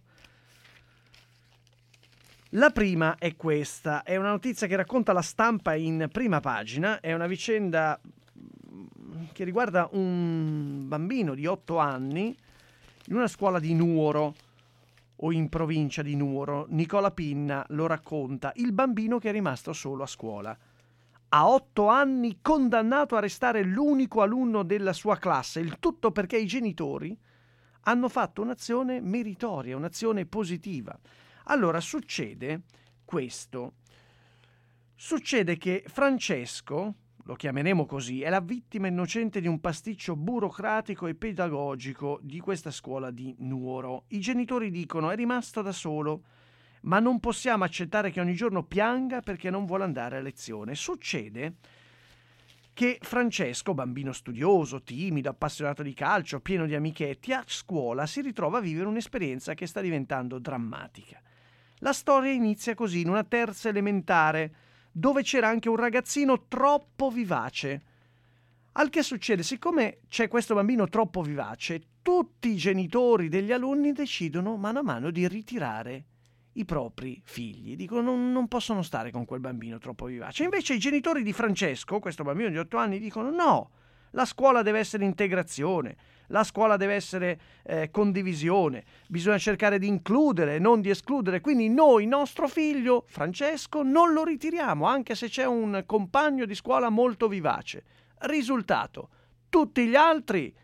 La prima è questa, è una notizia che racconta La Stampa in prima pagina, è una vicenda che riguarda un bambino di otto anni in una scuola di Nuoro o in provincia di Nuoro. Nicola Pinna lo racconta, il bambino che è rimasto solo a scuola. A otto anni condannato a restare l'unico alunno della sua classe, il tutto perché i genitori hanno fatto un'azione meritoria, un'azione positiva. Allora succede questo, succede che Francesco, lo chiameremo così, è la vittima innocente di un pasticcio burocratico e pedagogico di questa scuola di Nuoro. I genitori dicono: è rimasto da solo, ma non possiamo accettare che ogni giorno pianga perché non vuole andare a lezione. Succede che Francesco, bambino studioso, timido, appassionato di calcio, pieno di amichetti, a scuola si ritrova a vivere un'esperienza che sta diventando drammatica. La storia inizia così, in una terza elementare, dove c'era anche un ragazzino troppo vivace. Al che succede? Siccome c'è questo bambino troppo vivace, tutti i genitori degli alunni decidono mano a mano di ritirare i propri figli. Dicono: non, non possono stare con quel bambino troppo vivace. Invece i genitori di Francesco, questo bambino di otto anni, dicono: no, la scuola deve essere integrazione, la scuola deve essere eh, condivisione, bisogna cercare di includere, non di escludere. Quindi noi, nostro figlio Francesco, non lo ritiriamo, anche se c'è un compagno di scuola molto vivace. Risultato: tutti gli altri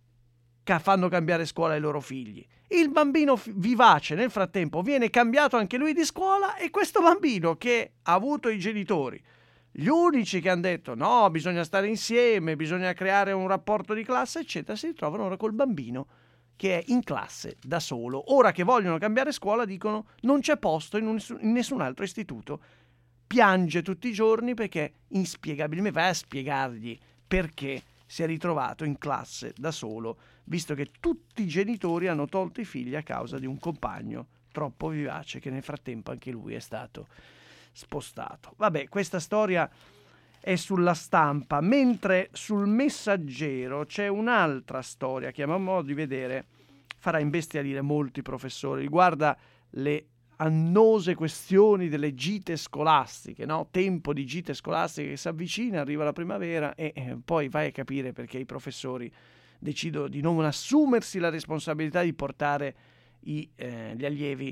che fanno cambiare scuola ai loro figli. Il bambino f- vivace nel frattempo viene cambiato anche lui di scuola, e questo bambino che ha avuto i genitori, gli unici che hanno detto no, bisogna stare insieme, bisogna creare un rapporto di classe, eccetera, si ritrovano ora col bambino che è in classe da solo. Ora che vogliono cambiare scuola dicono non c'è posto in, un, in nessun altro istituto. Piange tutti i giorni perché inspiegabilmente vai a spiegargli perché si è ritrovato in classe da solo, visto che tutti i genitori hanno tolto i figli a causa di un compagno troppo vivace che nel frattempo anche lui è stato spostato. Vabbè, questa storia è sulla Stampa, mentre sul Messaggero c'è un'altra storia che a mio modo di vedere farà imbestialire molti professori. Riguarda le annose questioni delle gite scolastiche, no? Tempo di gite scolastiche che si avvicina, arriva la primavera e eh, poi vai a capire perché i professori decidono di non assumersi la responsabilità di portare i, eh, gli allievi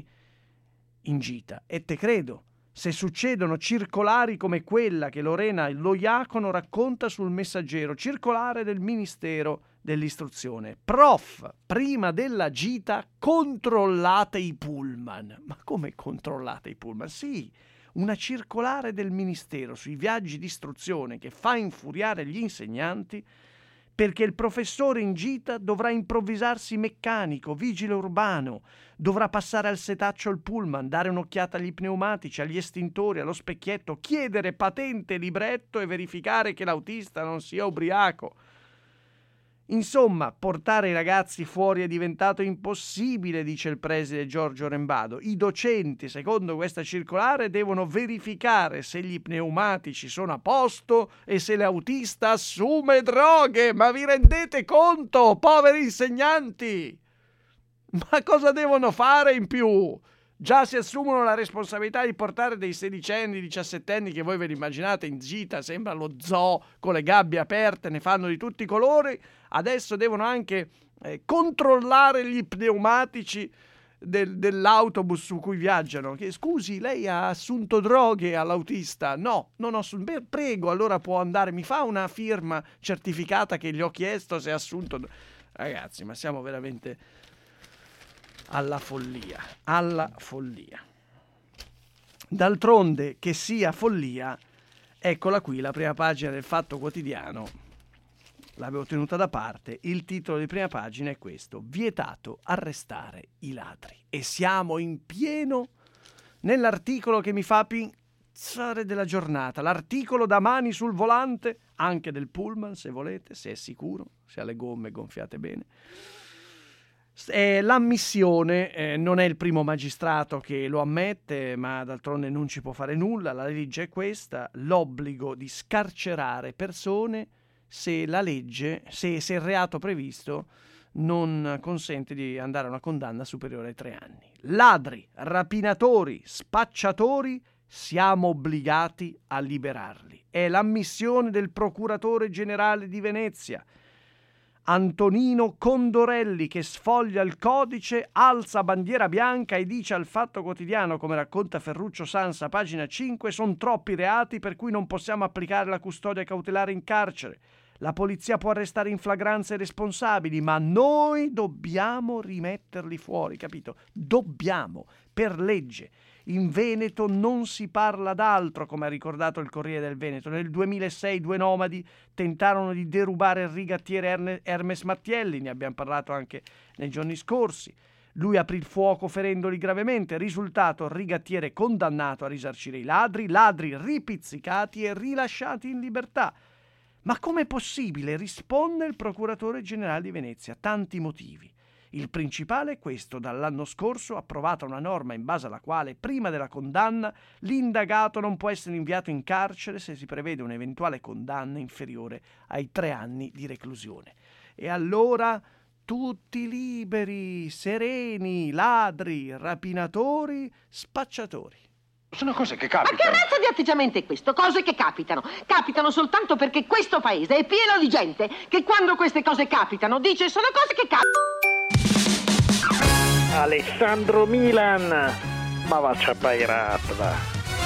in gita. E te credo, se succedono circolari come quella che Lorena Loiacono racconta sul Messaggero, circolare del Ministero dell'Istruzione. Prof, prima della gita controllate i pullman. Ma come controllate i pullman? Sì, una circolare del Ministero sui viaggi di istruzione che fa infuriare gli insegnanti perché il professore in gita dovrà improvvisarsi meccanico, vigile urbano, dovrà passare al setaccio il pullman, dare un'occhiata agli pneumatici, agli estintori, allo specchietto, chiedere patente, libretto e verificare che l'autista non sia ubriaco. Insomma, portare i ragazzi fuori è diventato impossibile, dice il preside Giorgio Rembado. I docenti, secondo questa circolare, devono verificare se gli pneumatici sono a posto e se l'autista assume droghe. Ma vi rendete conto, poveri insegnanti? Ma cosa devono fare in più? Già si assumono la responsabilità di portare dei sedicenni, diciassettenni che voi ve li immaginate in gita, sembra lo zoo con le gabbie aperte, ne fanno di tutti i colori. Adesso devono anche eh, controllare gli pneumatici del, dell'autobus su cui viaggiano. Che, scusi, lei ha assunto droghe all'autista? No, non ho assunto. Prego, allora può andare, mi fa una firma certificata che gli ho chiesto se ha assunto. Ragazzi, ma siamo veramente alla follia, alla follia. D'altronde, che sia follia, eccola qui la prima pagina del Fatto Quotidiano, l'avevo tenuta da parte, il titolo di prima pagina è questo: vietato arrestare i ladri. E siamo in pieno nell'articolo che mi fa pensare della giornata, l'articolo da mani sul volante, anche del pullman se volete, se è sicuro, se ha le gomme gonfiate bene. Eh, l'ammissione, eh, non è il primo magistrato che lo ammette, ma d'altronde non ci può fare nulla, la legge è questa: l'obbligo di scarcerare persone se la legge, se, se il reato previsto non consente di andare a una condanna superiore ai tre anni. Ladri, rapinatori, spacciatori, siamo obbligati a liberarli. È l'ammissione del procuratore generale di Venezia, Antonino Condorelli, che sfoglia il codice, alza bandiera bianca e dice al Fatto Quotidiano, come racconta Ferruccio Sansa, pagina cinque, sono troppi reati per cui non possiamo applicare la custodia cautelare in carcere. La polizia può arrestare in flagranza i responsabili, ma noi dobbiamo rimetterli fuori, capito? Dobbiamo, per legge. In Veneto non si parla d'altro, come ha ricordato il Corriere del Veneto. Nel duemilasei due nomadi tentarono di derubare il rigattiere Hermes Mattielli, ne abbiamo parlato anche nei giorni scorsi. Lui aprì il fuoco ferendoli gravemente. Risultato: rigattiere condannato a risarcire i ladri, ladri ripizzicati e rilasciati in libertà. Ma com'è possibile? Risponde il procuratore generale di Venezia. Tanti motivi. Il principale è questo: dall'anno scorso approvata una norma in base alla quale prima della condanna l'indagato non può essere inviato in carcere se si prevede un'eventuale condanna inferiore ai tre anni di reclusione. E allora tutti liberi, sereni, ladri, rapinatori, spacciatori. Sono cose che capitano. Ma che razza di atteggiamento è questo? Cose che capitano. Capitano soltanto perché questo paese è pieno di gente che quando queste cose capitano dice sono cose che capitano. Alessandro Milan, ma vaccia Pairat, va.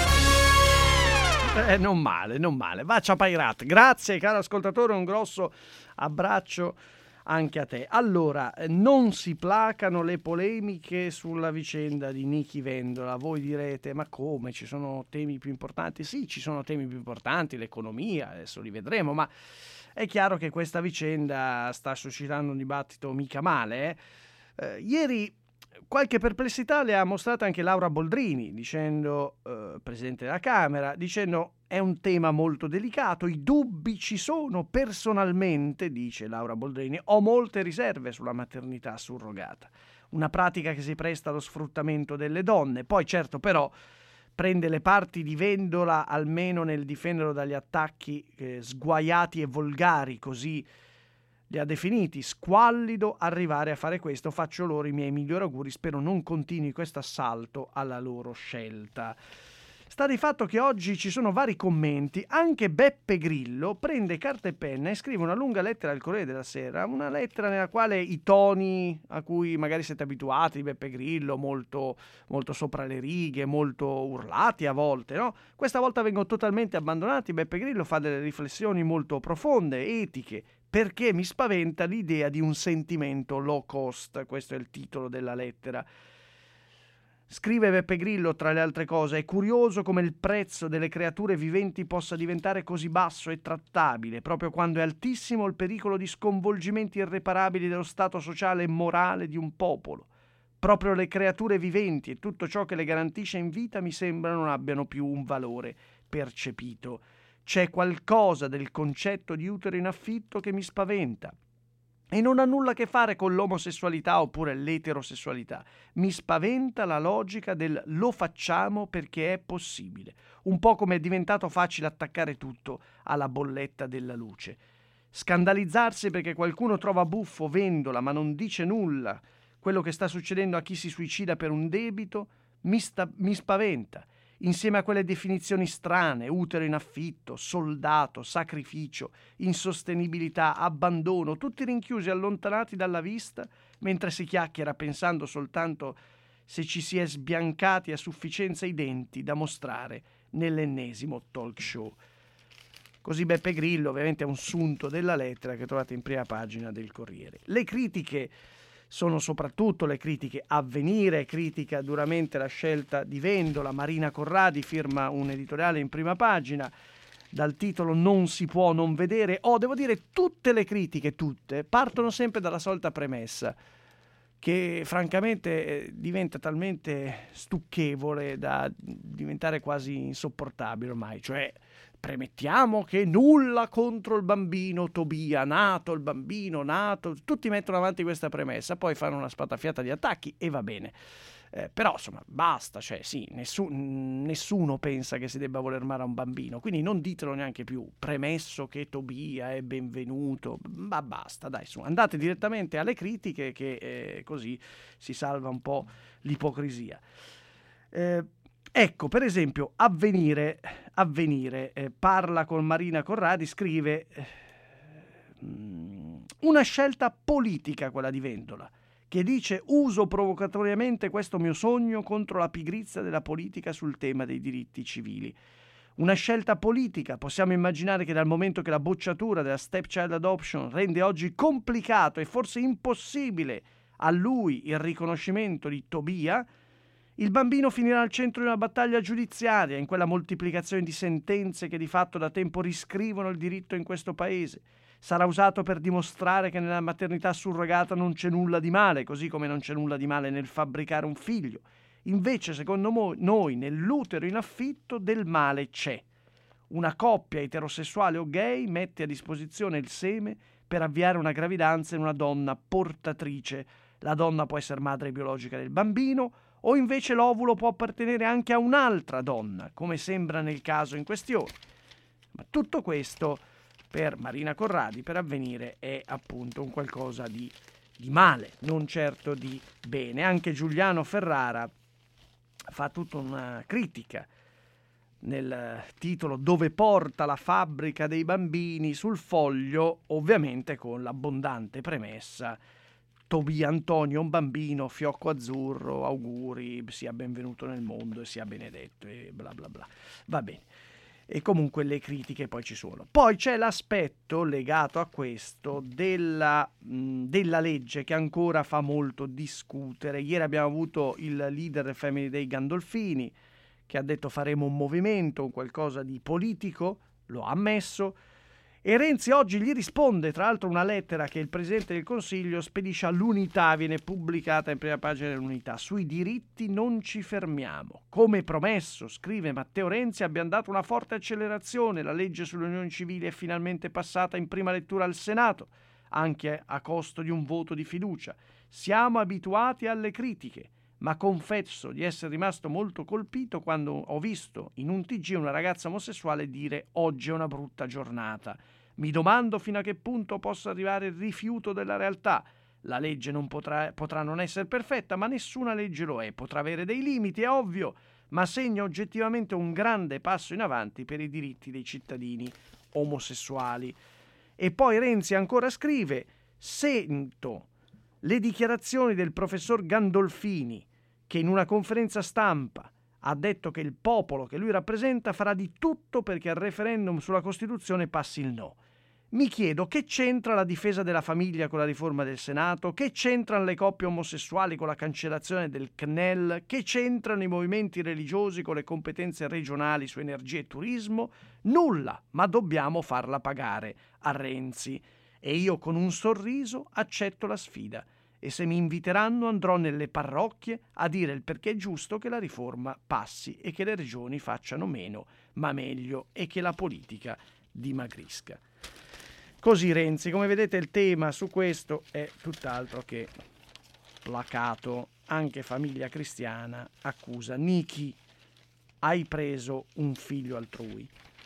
Eh, non male, non male. Vaccia Pairat. Grazie, caro ascoltatore, un grosso abbraccio anche a te. Allora, non si placano le polemiche sulla vicenda di Nichi Vendola. Voi direte, ma come? Ci sono temi più importanti? Sì, ci sono temi più importanti, l'economia, adesso li vedremo, ma è chiaro che questa vicenda sta suscitando un dibattito mica male. Eh? Eh, ieri qualche perplessità le ha mostrata anche Laura Boldrini, dicendo, eh, presidente della Camera, dicendo è un tema molto delicato, i dubbi ci sono, personalmente, dice Laura Boldrini, ho molte riserve sulla maternità surrogata, una pratica che si presta allo sfruttamento delle donne. Poi certo però prende le parti di Vendola almeno nel difenderlo dagli attacchi eh, sguaiati e volgari, così li ha definiti, squallido arrivare a fare questo, faccio loro i miei migliori auguri, spero non continui questo assalto alla loro scelta. Sta di fatto che oggi ci sono vari commenti, anche Beppe Grillo prende carta e penna e scrive una lunga lettera al Corriere della Sera, una lettera nella quale i toni a cui magari siete abituati di Beppe Grillo, molto, molto sopra le righe, molto urlati a volte, no? Questa volta vengono totalmente abbandonati, Beppe Grillo fa delle riflessioni molto profonde, etiche, perché mi spaventa l'idea di un sentimento low cost, questo è il titolo della lettera. Scrive Beppe Grillo, tra le altre cose, è curioso come il prezzo delle creature viventi possa diventare così basso e trattabile, proprio quando è altissimo il pericolo di sconvolgimenti irreparabili dello stato sociale e morale di un popolo. Proprio le creature viventi e tutto ciò che le garantisce in vita mi sembra non abbiano più un valore percepito. C'è qualcosa del concetto di utero in affitto che mi spaventa. E non ha nulla a che fare con l'omosessualità oppure l'eterosessualità. Mi spaventa la logica del lo facciamo perché è possibile. Un po' come è diventato facile attaccare tutto alla bolletta della luce. Scandalizzarsi perché qualcuno trova buffo Vendola ma non dice nulla. Quello che sta succedendo a chi si suicida per un debito mi, sta, mi spaventa. Insieme a quelle definizioni strane, utero in affitto, soldato, sacrificio, insostenibilità, abbandono, tutti rinchiusi e allontanati dalla vista, mentre si chiacchiera pensando soltanto se ci si è sbiancati a sufficienza i denti da mostrare nell'ennesimo talk show. Così Beppe Grillo, ovviamente è un sunto della lettera che trovate in prima pagina del Corriere. Le critiche sono soprattutto le critiche. Avvenire critica duramente la scelta di Vendola, Marina Corradi firma un editoriale in prima pagina dal titolo "Non si può non vedere". Oh, devo dire, tutte le critiche, tutte, partono sempre dalla solita premessa, che francamente eh, diventa talmente stucchevole da diventare quasi insopportabile ormai. Cioè, premettiamo che nulla contro il bambino Tobia, nato il bambino, nato... Tutti mettono avanti questa premessa, poi fanno una spatafiata di attacchi e va bene. Eh, però, insomma, basta, cioè sì, nessun, nessuno pensa che si debba voler male a un bambino, quindi non ditelo neanche più, premesso che Tobia è benvenuto, ma basta, dai, su, andate direttamente alle critiche che eh, così si salva un po' l'ipocrisia. Eh, ecco, per esempio, Avvenire, Avvenire eh, parla con Marina Corradi, scrive eh, una scelta politica quella di Vendola, che dice: uso provocatoriamente questo mio sogno contro la pigrizia della politica sul tema dei diritti civili. Una scelta politica. Possiamo immaginare che dal momento che la bocciatura della stepchild adoption rende oggi complicato e forse impossibile a lui il riconoscimento di Tobia, il bambino finirà al centro di una battaglia giudiziaria, in quella moltiplicazione di sentenze che di fatto da tempo riscrivono il diritto in questo paese. Sarà usato per dimostrare che nella maternità surrogata non c'è nulla di male, così come non c'è nulla di male nel fabbricare un figlio. Invece, secondo mo- noi, nell'utero in affitto del male c'è. Una coppia eterosessuale o gay mette a disposizione il seme per avviare una gravidanza in una donna portatrice. La donna può essere madre biologica del bambino, o invece l'ovulo può appartenere anche a un'altra donna, come sembra nel caso in questione. Ma tutto questo, per Marina Corradi, per Avvenire, è appunto un qualcosa di, di male, non certo di bene. Anche Giuliano Ferrara fa tutta una critica nel titolo "Dove porta la fabbrica dei bambini", sul foglio, ovviamente con l'abbondante premessa: Tobia Antonio, un bambino, fiocco azzurro, auguri, sia benvenuto nel mondo e sia benedetto e bla bla bla. Va bene. E comunque le critiche poi ci sono. Poi c'è l'aspetto legato a questo della, mh, della legge, che ancora fa molto discutere. Ieri abbiamo avuto il leader del Family Day Gandolfini, che ha detto faremo un movimento, un qualcosa di politico, lo ha ammesso, e Renzi oggi gli risponde, tra l'altro una lettera che il Presidente del Consiglio spedisce all'Unità, viene pubblicata in prima pagina dell'Unità: sui diritti non ci fermiamo. Come promesso, scrive Matteo Renzi, abbiamo dato una forte accelerazione, la legge sulle unioni civili è finalmente passata in prima lettura al Senato, anche a costo di un voto di fiducia. Siamo abituati alle critiche, ma confesso di essere rimasto molto colpito quando ho visto in un T G una ragazza omosessuale dire "oggi è una brutta giornata". Mi domando fino a che punto possa arrivare il rifiuto della realtà. La legge non potrà, potrà non essere perfetta, ma nessuna legge lo è. Potrà avere dei limiti, è ovvio, ma segna oggettivamente un grande passo in avanti per i diritti dei cittadini omosessuali. E poi Renzi ancora scrive: sento le dichiarazioni del professor Gandolfini, che in una conferenza stampa ha detto che il popolo che lui rappresenta farà di tutto perché al referendum sulla Costituzione passi il no. Mi chiedo che c'entra la difesa della famiglia con la riforma del Senato, che c'entrano le coppie omosessuali con la cancellazione del C N E L, che c'entrano i movimenti religiosi con le competenze regionali su energia e turismo? Nulla, ma dobbiamo farla pagare a Renzi. E io con un sorriso accetto la sfida. E se mi inviteranno andrò nelle parrocchie a dire il perché è giusto che la riforma passi e che le regioni facciano meno, ma meglio, e che la politica dimagrisca. Così Renzi, come vedete il tema su questo è tutt'altro che placato. Anche Famiglia Cristiana accusa Nichi: hai preso un figlio altrui.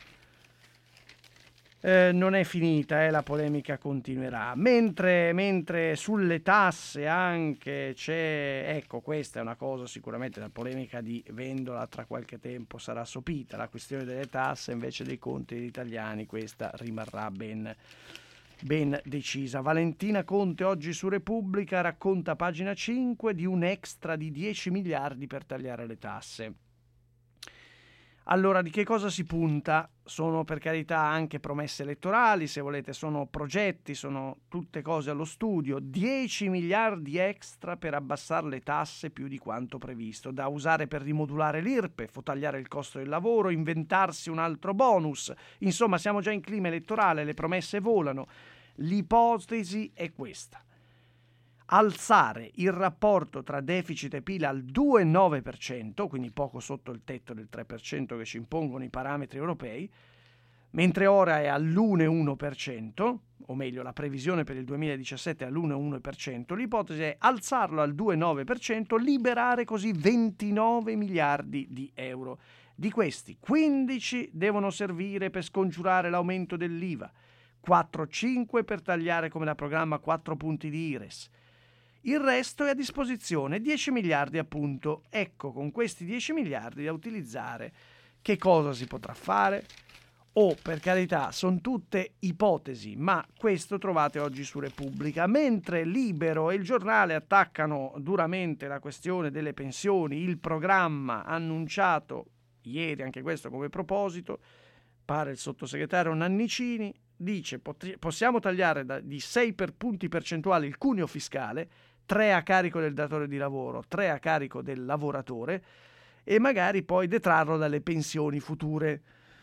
Eh, non è finita, eh, la polemica continuerà. Mentre, mentre sulle tasse anche c'è, ecco, questa è una cosa sicuramente, la polemica di Vendola tra qualche tempo sarà sopita, la questione delle tasse invece dei conti degli italiani, questa rimarrà ben, ben decisa. Valentina Conte oggi su Repubblica racconta a pagina cinque di un extra di dieci miliardi per tagliare le tasse. Allora, di che cosa si punta? Sono per carità anche promesse elettorali, se volete, sono progetti, sono tutte cose allo studio. dieci miliardi extra per abbassare le tasse più di quanto previsto, da usare per rimodulare l'I R P E F o tagliare il costo del lavoro, inventarsi un altro bonus. Insomma, siamo già in clima elettorale, le promesse volano. L'ipotesi è questa: alzare il rapporto tra deficit e P I L al due virgola nove per cento, quindi poco sotto il tetto del tre per cento che ci impongono i parametri europei, mentre ora è all'uno virgola uno per cento, o meglio la previsione per il duemiladiciassette è all'uno virgola uno per cento, l'ipotesi è alzarlo al due virgola nove per cento, liberare così ventinove miliardi di euro. Di questi, quindici devono servire per scongiurare l'aumento dell'I V A, quattro cinque per tagliare come da programma quattro punti di I R E S. Il resto è a disposizione, dieci miliardi appunto. Ecco, con questi dieci miliardi da utilizzare, che cosa si potrà fare? Oh, per carità, sono tutte ipotesi, ma questo trovate oggi su Repubblica. Mentre Libero e il Giornale attaccano duramente la questione delle pensioni, il programma annunciato ieri, anche questo come proposito, pare il sottosegretario Nannicini, dice possiamo tagliare da, di sei per punti percentuali il cuneo fiscale, tre a carico del datore di lavoro, tre a carico del lavoratore, e magari poi detrarlo dalle pensioni future.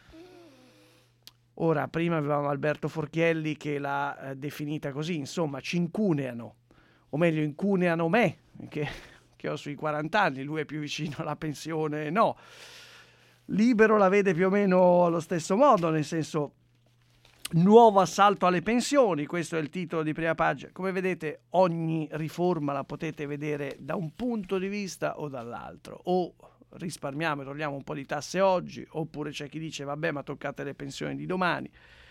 Ora, prima avevamo Alberto Forchielli che l'ha eh, definita così, insomma, ci incuneano, o meglio incuneano me, che, che ho sui quaranta anni, lui è più vicino alla pensione, no. Libero la vede più o meno allo stesso modo, nel senso, nuovo assalto alle pensioni, questo è il titolo di prima pagina. Come vedete, ogni riforma la potete vedere da un punto di vista o dall'altro. O risparmiamo e togliamo un po' di tasse oggi, oppure c'è chi dice vabbè, ma toccate le pensioni di domani.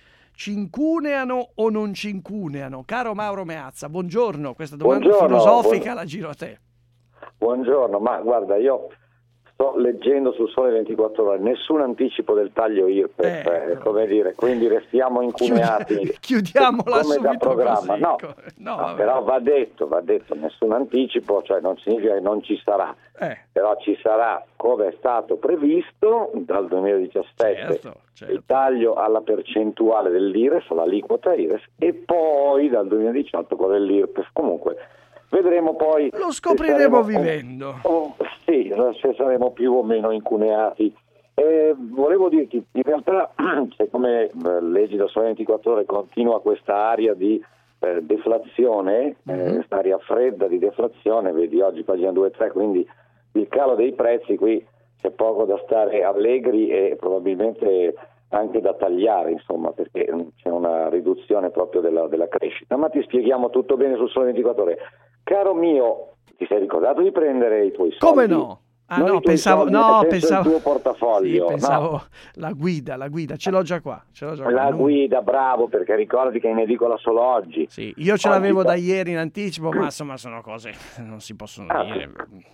Ci incuneano o non ci incuneano? Caro Mauro Meazza, buongiorno, questa domanda buongiorno, filosofica buon... la giro a te. Buongiorno, ma guarda, io sto leggendo sul Sole ventiquattro Ore, nessun anticipo del taglio I R P E F, eh, come dire, quindi restiamo incuneati. Chiudiamola come da programma. Così. No, no, no però va detto, va detto, nessun anticipo, cioè non significa che non ci sarà, eh. però ci sarà come è stato previsto dal duemiladiciassette, certo, certo. il taglio alla percentuale dell'I R E S, l'aliquota I R E S, e poi dal duemiladiciotto quello dell'I R P E F. Comunque vedremo poi. Lo scopriremo saremo, vivendo. Oh, sì, se saremo più o meno incuneati. Eh, volevo dirti, in realtà, se come eh, leggi da Sole ventiquattro Ore continua questa aria di eh, deflazione, mm-hmm. eh, questa aria fredda di deflazione, vedi oggi pagina due e tre, quindi il calo dei prezzi, qui c'è poco da stare allegri e probabilmente anche da tagliare, insomma, perché c'è una riduzione proprio della, della crescita. Ma ti spieghiamo tutto bene sul Sole ventiquattro Ore. Caro mio, ti sei ricordato di prendere i tuoi soldi? Come no? Ah non no, pensavo, soldi, no, pensavo, il tuo portafoglio. Sì, pensavo no. la guida, la guida, ce l'ho già qua. Ce l'ho già la qua. guida, bravo, perché ricordati che è in edicola solo oggi. Sì, io ce oggi l'avevo da ieri in anticipo, ma insomma sono cose che non si possono ah, dire.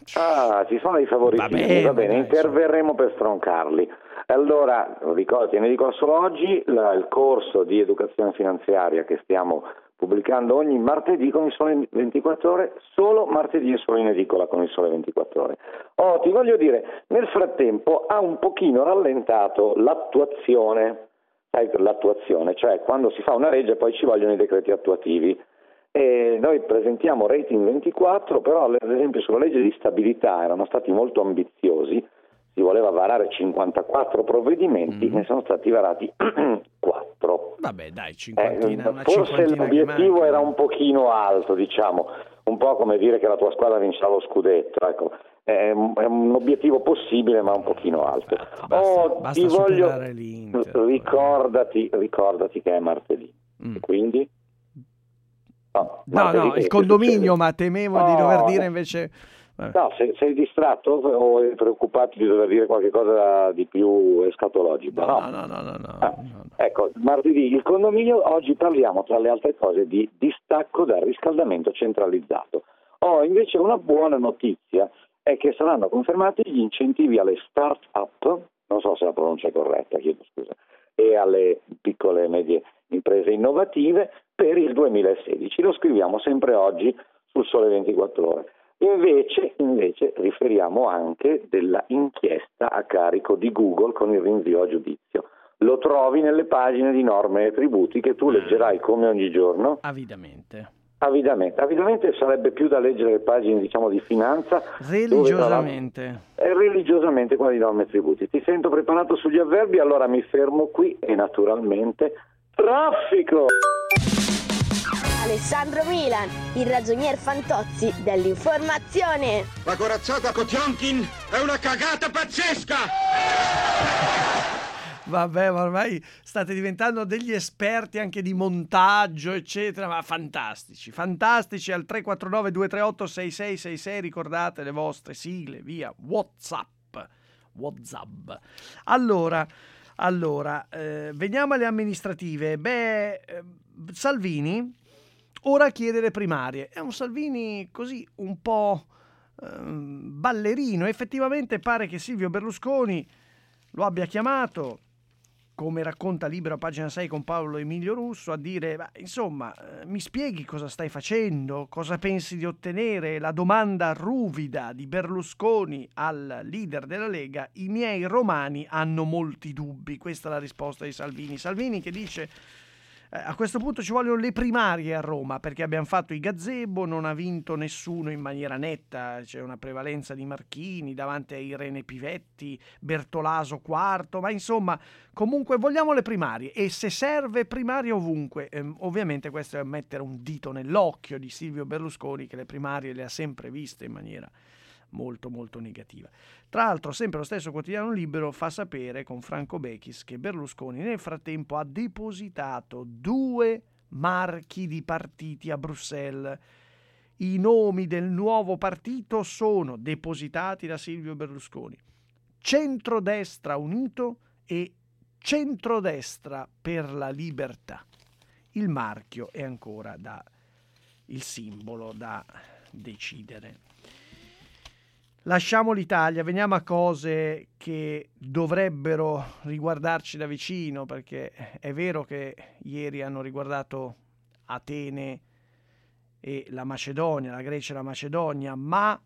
Ah, ci sono dei favoritismi, va bene, va bene dai, interverremo insomma. per stroncarli. Allora, ricordati, in edicola solo oggi la, il corso di educazione finanziaria che stiamo pubblicando ogni martedì con il Sole ventiquattro Ore, solo martedì e solo in edicola con il Sole ventiquattro Ore. Oh, ti voglio dire, nel frattempo ha un pochino rallentato l'attuazione, sai, l'attuazione, cioè quando si fa una legge poi ci vogliono i decreti attuativi. E noi presentiamo Rating ventiquattro, però ad esempio sulla legge di stabilità erano stati molto ambiziosi, si voleva varare cinquantaquattro provvedimenti, mm. ne sono stati varati quattro. Vabbè dai, cinquantina, eh, una forse l'obiettivo era un eh. pochino alto, diciamo, un po' come dire che la tua squadra vincerà lo scudetto, ecco. È un, è un obiettivo possibile ma un pochino alto. Basta, oh, basta ti voglio l'Inter, ricordati, ricordati che è martedì, mm. quindi no, no, no il condominio, succede? Ma temevo oh, di dover dire invece. No, sei, sei distratto o sei preoccupato di dover dire qualche cosa di più escatologico? No, no, no, no, no, no, ah, no, no. Ecco, martedì il condominio, oggi parliamo tra le altre cose di distacco dal riscaldamento centralizzato. Ho invece una buona notizia, è che saranno confermati gli incentivi alle start-up, non so se la pronuncia è corretta, chiedo scusa, e alle piccole e medie imprese innovative per il duemilasedici. Lo scriviamo sempre oggi sul Sole ventiquattro Ore. Invece, invece riferiamo anche della inchiesta a carico di Google con il rinvio a giudizio. Lo trovi nelle pagine di norme e tributi che tu leggerai come ogni giorno. Avidamente. Avidamente. Avidamente sarebbe più da leggere le pagine, diciamo, di finanza. Religiosamente. E religiosamente quelle di norme e tributi. Ti sento preparato sugli avverbi, allora mi fermo qui e naturalmente traffico! Alessandro Milan, il ragionier Fantozzi dell'informazione. La corazzata Kotionkin è una cagata pazzesca! Vabbè, ma ormai state diventando degli esperti anche di montaggio, eccetera, ma fantastici, fantastici. Al tre quattro nove due tre otto sei sei sei sei ricordate le vostre sigle via WhatsApp. WhatsApp. Allora, allora eh, veniamo alle amministrative. Beh, eh, Salvini ora chiede le primarie. È un Salvini così un po' eh, ballerino. Effettivamente pare che Silvio Berlusconi lo abbia chiamato, come racconta Libero, pagina sei, con Paolo Emilio Russo, a dire, beh, insomma, eh, mi spieghi cosa stai facendo, cosa pensi di ottenere? La domanda ruvida di Berlusconi al leader della Lega: i miei romani hanno molti dubbi. Questa è la risposta di Salvini. Salvini che dice, eh, a questo punto ci vogliono le primarie a Roma, perché abbiamo fatto i gazebo, non ha vinto nessuno in maniera netta, c'è una prevalenza di Marchini davanti a Irene Pivetti, Bertolaso quarto, ma insomma comunque vogliamo le primarie, e se serve primarie ovunque. Eh, ovviamente questo è mettere un dito nell'occhio di Silvio Berlusconi, che le primarie le ha sempre viste in maniera molto molto negativa. Tra l'altro sempre lo stesso quotidiano Libero fa sapere, con Franco Bechis, che Berlusconi nel frattempo ha depositato due marchi di partiti a Bruxelles. I nomi del nuovo partito sono depositati da Silvio Berlusconi: Centrodestra Unito e Centrodestra per la Libertà. Il marchio è ancora da il simbolo da decidere. Lasciamo l'Italia, veniamo a cose che dovrebbero riguardarci da vicino, perché è vero che ieri hanno riguardato Atene e la Macedonia, la Grecia e la Macedonia, ma,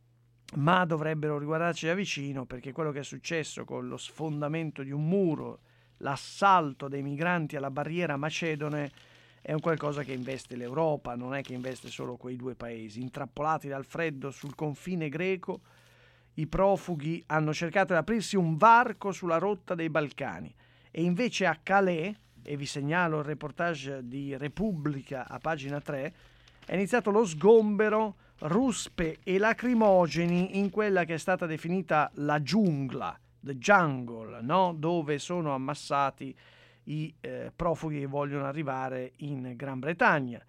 ma dovrebbero riguardarci da vicino, perché quello che è successo con lo sfondamento di un muro, l'assalto dei migranti alla barriera macedone, è un qualcosa che investe l'Europa, non è che investe solo quei due paesi. Intrappolati dal freddo sul confine greco, i profughi hanno cercato di aprirsi un varco sulla rotta dei Balcani, e invece a Calais, e vi segnalo il reportage di Repubblica a pagina tre, è iniziato lo sgombero, ruspe e lacrimogeni in quella che è stata definita la giungla, the jungle, no? Dove sono ammassati i eh, profughi che vogliono arrivare in Gran Bretagna.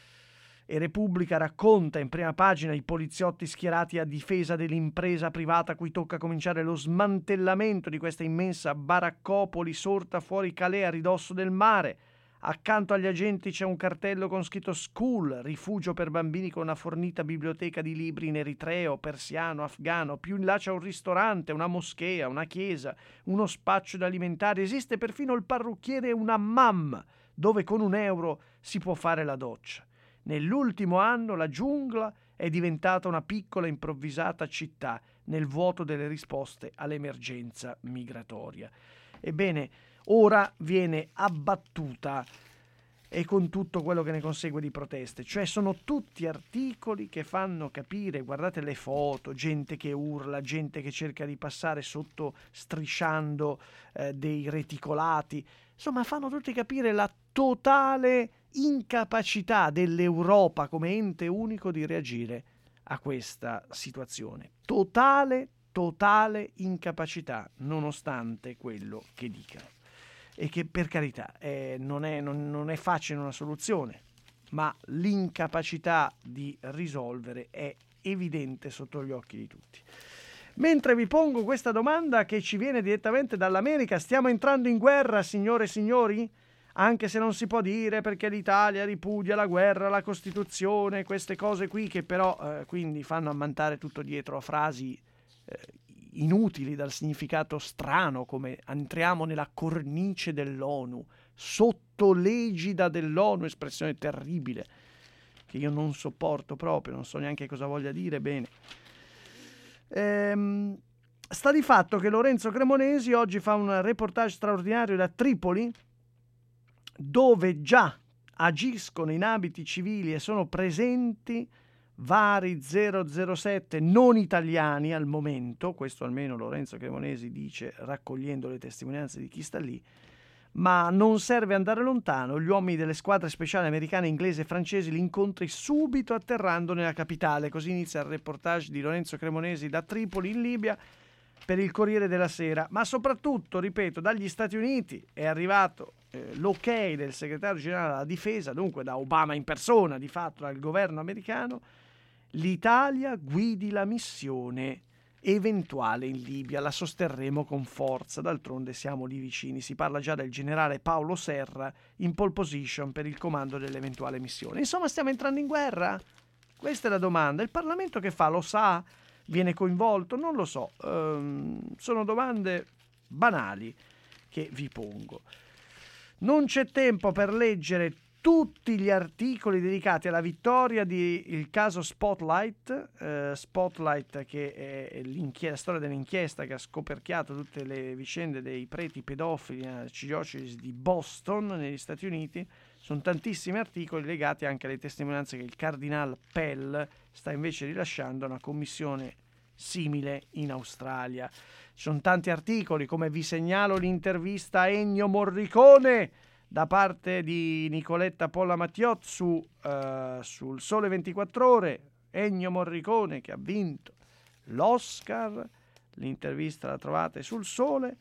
E Repubblica racconta in prima pagina i poliziotti schierati a difesa dell'impresa privata a cui tocca cominciare lo smantellamento di questa immensa baraccopoli sorta fuori Calais a ridosso del mare. Accanto agli agenti c'è un cartello con scritto School, rifugio per bambini con una fornita biblioteca di libri in eritreo, persiano, afgano. Più in là c'è un ristorante, una moschea, una chiesa, uno spaccio da alimentari. Esiste perfino il parrucchiere e un hammam, dove con un euro si può fare la doccia. Nell'ultimo anno la giungla è diventata una piccola improvvisata città nel vuoto delle risposte all'emergenza migratoria. Ebbene, ora viene abbattuta, e con tutto quello che ne consegue di proteste, cioè sono tutti articoli che fanno capire, guardate le foto, gente che urla, gente che cerca di passare sotto strisciando eh, dei reticolati, insomma fanno tutti capire la totale incapacità dell'Europa come ente unico di reagire a questa situazione. Totale, totale incapacità, nonostante quello che dicano. E che, per carità, eh, non, è, non, non è facile una soluzione, ma l'incapacità di risolvere è evidente sotto gli occhi di tutti. Mentre vi pongo questa domanda che ci viene direttamente dall'America: stiamo entrando in guerra, signore e signori? Anche se non si può dire, perché l'Italia ripudia la guerra, la Costituzione, queste cose qui che però eh, quindi fanno ammantare tutto dietro a frasi eh, inutili dal significato strano, come entriamo nella cornice dell'ONU, sotto l'egida dell'ONU, espressione terribile che io non sopporto proprio, non so neanche cosa voglia dire bene. Ehm, sta di fatto che Lorenzo Cremonesi oggi fa un reportage straordinario da Tripoli, dove già agiscono in abiti civili e sono presenti vari zero zero sette non italiani al momento, questo almeno Lorenzo Cremonesi dice raccogliendo le testimonianze di chi sta lì, ma non serve andare lontano, gli uomini delle squadre speciali americane, inglesi e francesi li incontri subito atterrando nella capitale. Così inizia il reportage di Lorenzo Cremonesi da Tripoli in Libia per il Corriere della Sera, ma soprattutto, ripeto, dagli Stati Uniti è arrivato eh, l'ok del segretario generale della difesa, dunque da Obama in persona, di fatto dal governo americano, l'Italia guidi la missione eventuale in Libia, la sosterremo con forza, d'altronde siamo lì vicini. Si parla già del generale Paolo Serra in pole position per il comando dell'eventuale missione. Insomma, stiamo entrando in guerra? Questa è la domanda. Il Parlamento che fa? Lo sa? Viene coinvolto? Non lo so. Ehm, sono domande banali che vi pongo. Non c'è tempo per leggere tutti gli articoli dedicati alla vittoria di il caso Spotlight, eh, Spotlight che è la storia dell'inchiesta che ha scoperchiato tutte le vicende dei preti pedofili nella arcidiocesi di Boston negli Stati Uniti. Sono tantissimi articoli legati anche alle testimonianze che il cardinal Pell sta invece rilasciando a una commissione simile in Australia. Ci sono tanti articoli, come vi segnalo l'intervista a Ennio Morricone da parte di Nicoletta Polla Mattiot su, uh, sul Sole ventiquattro Ore, Ennio Morricone che ha vinto l'Oscar, l'intervista la trovate sul Sole,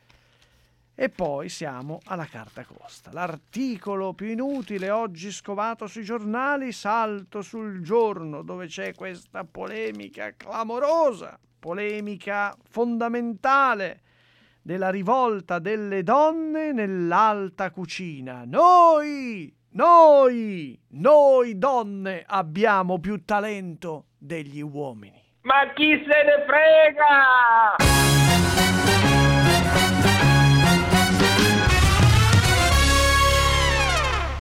e poi siamo alla carta costa. L'articolo più inutile oggi scovato sui giornali, salto sul Giorno, dove c'è questa polemica clamorosa, polemica fondamentale, della rivolta delle donne nell'alta cucina. Noi, noi, noi donne abbiamo più talento degli uomini. Ma chi se ne frega?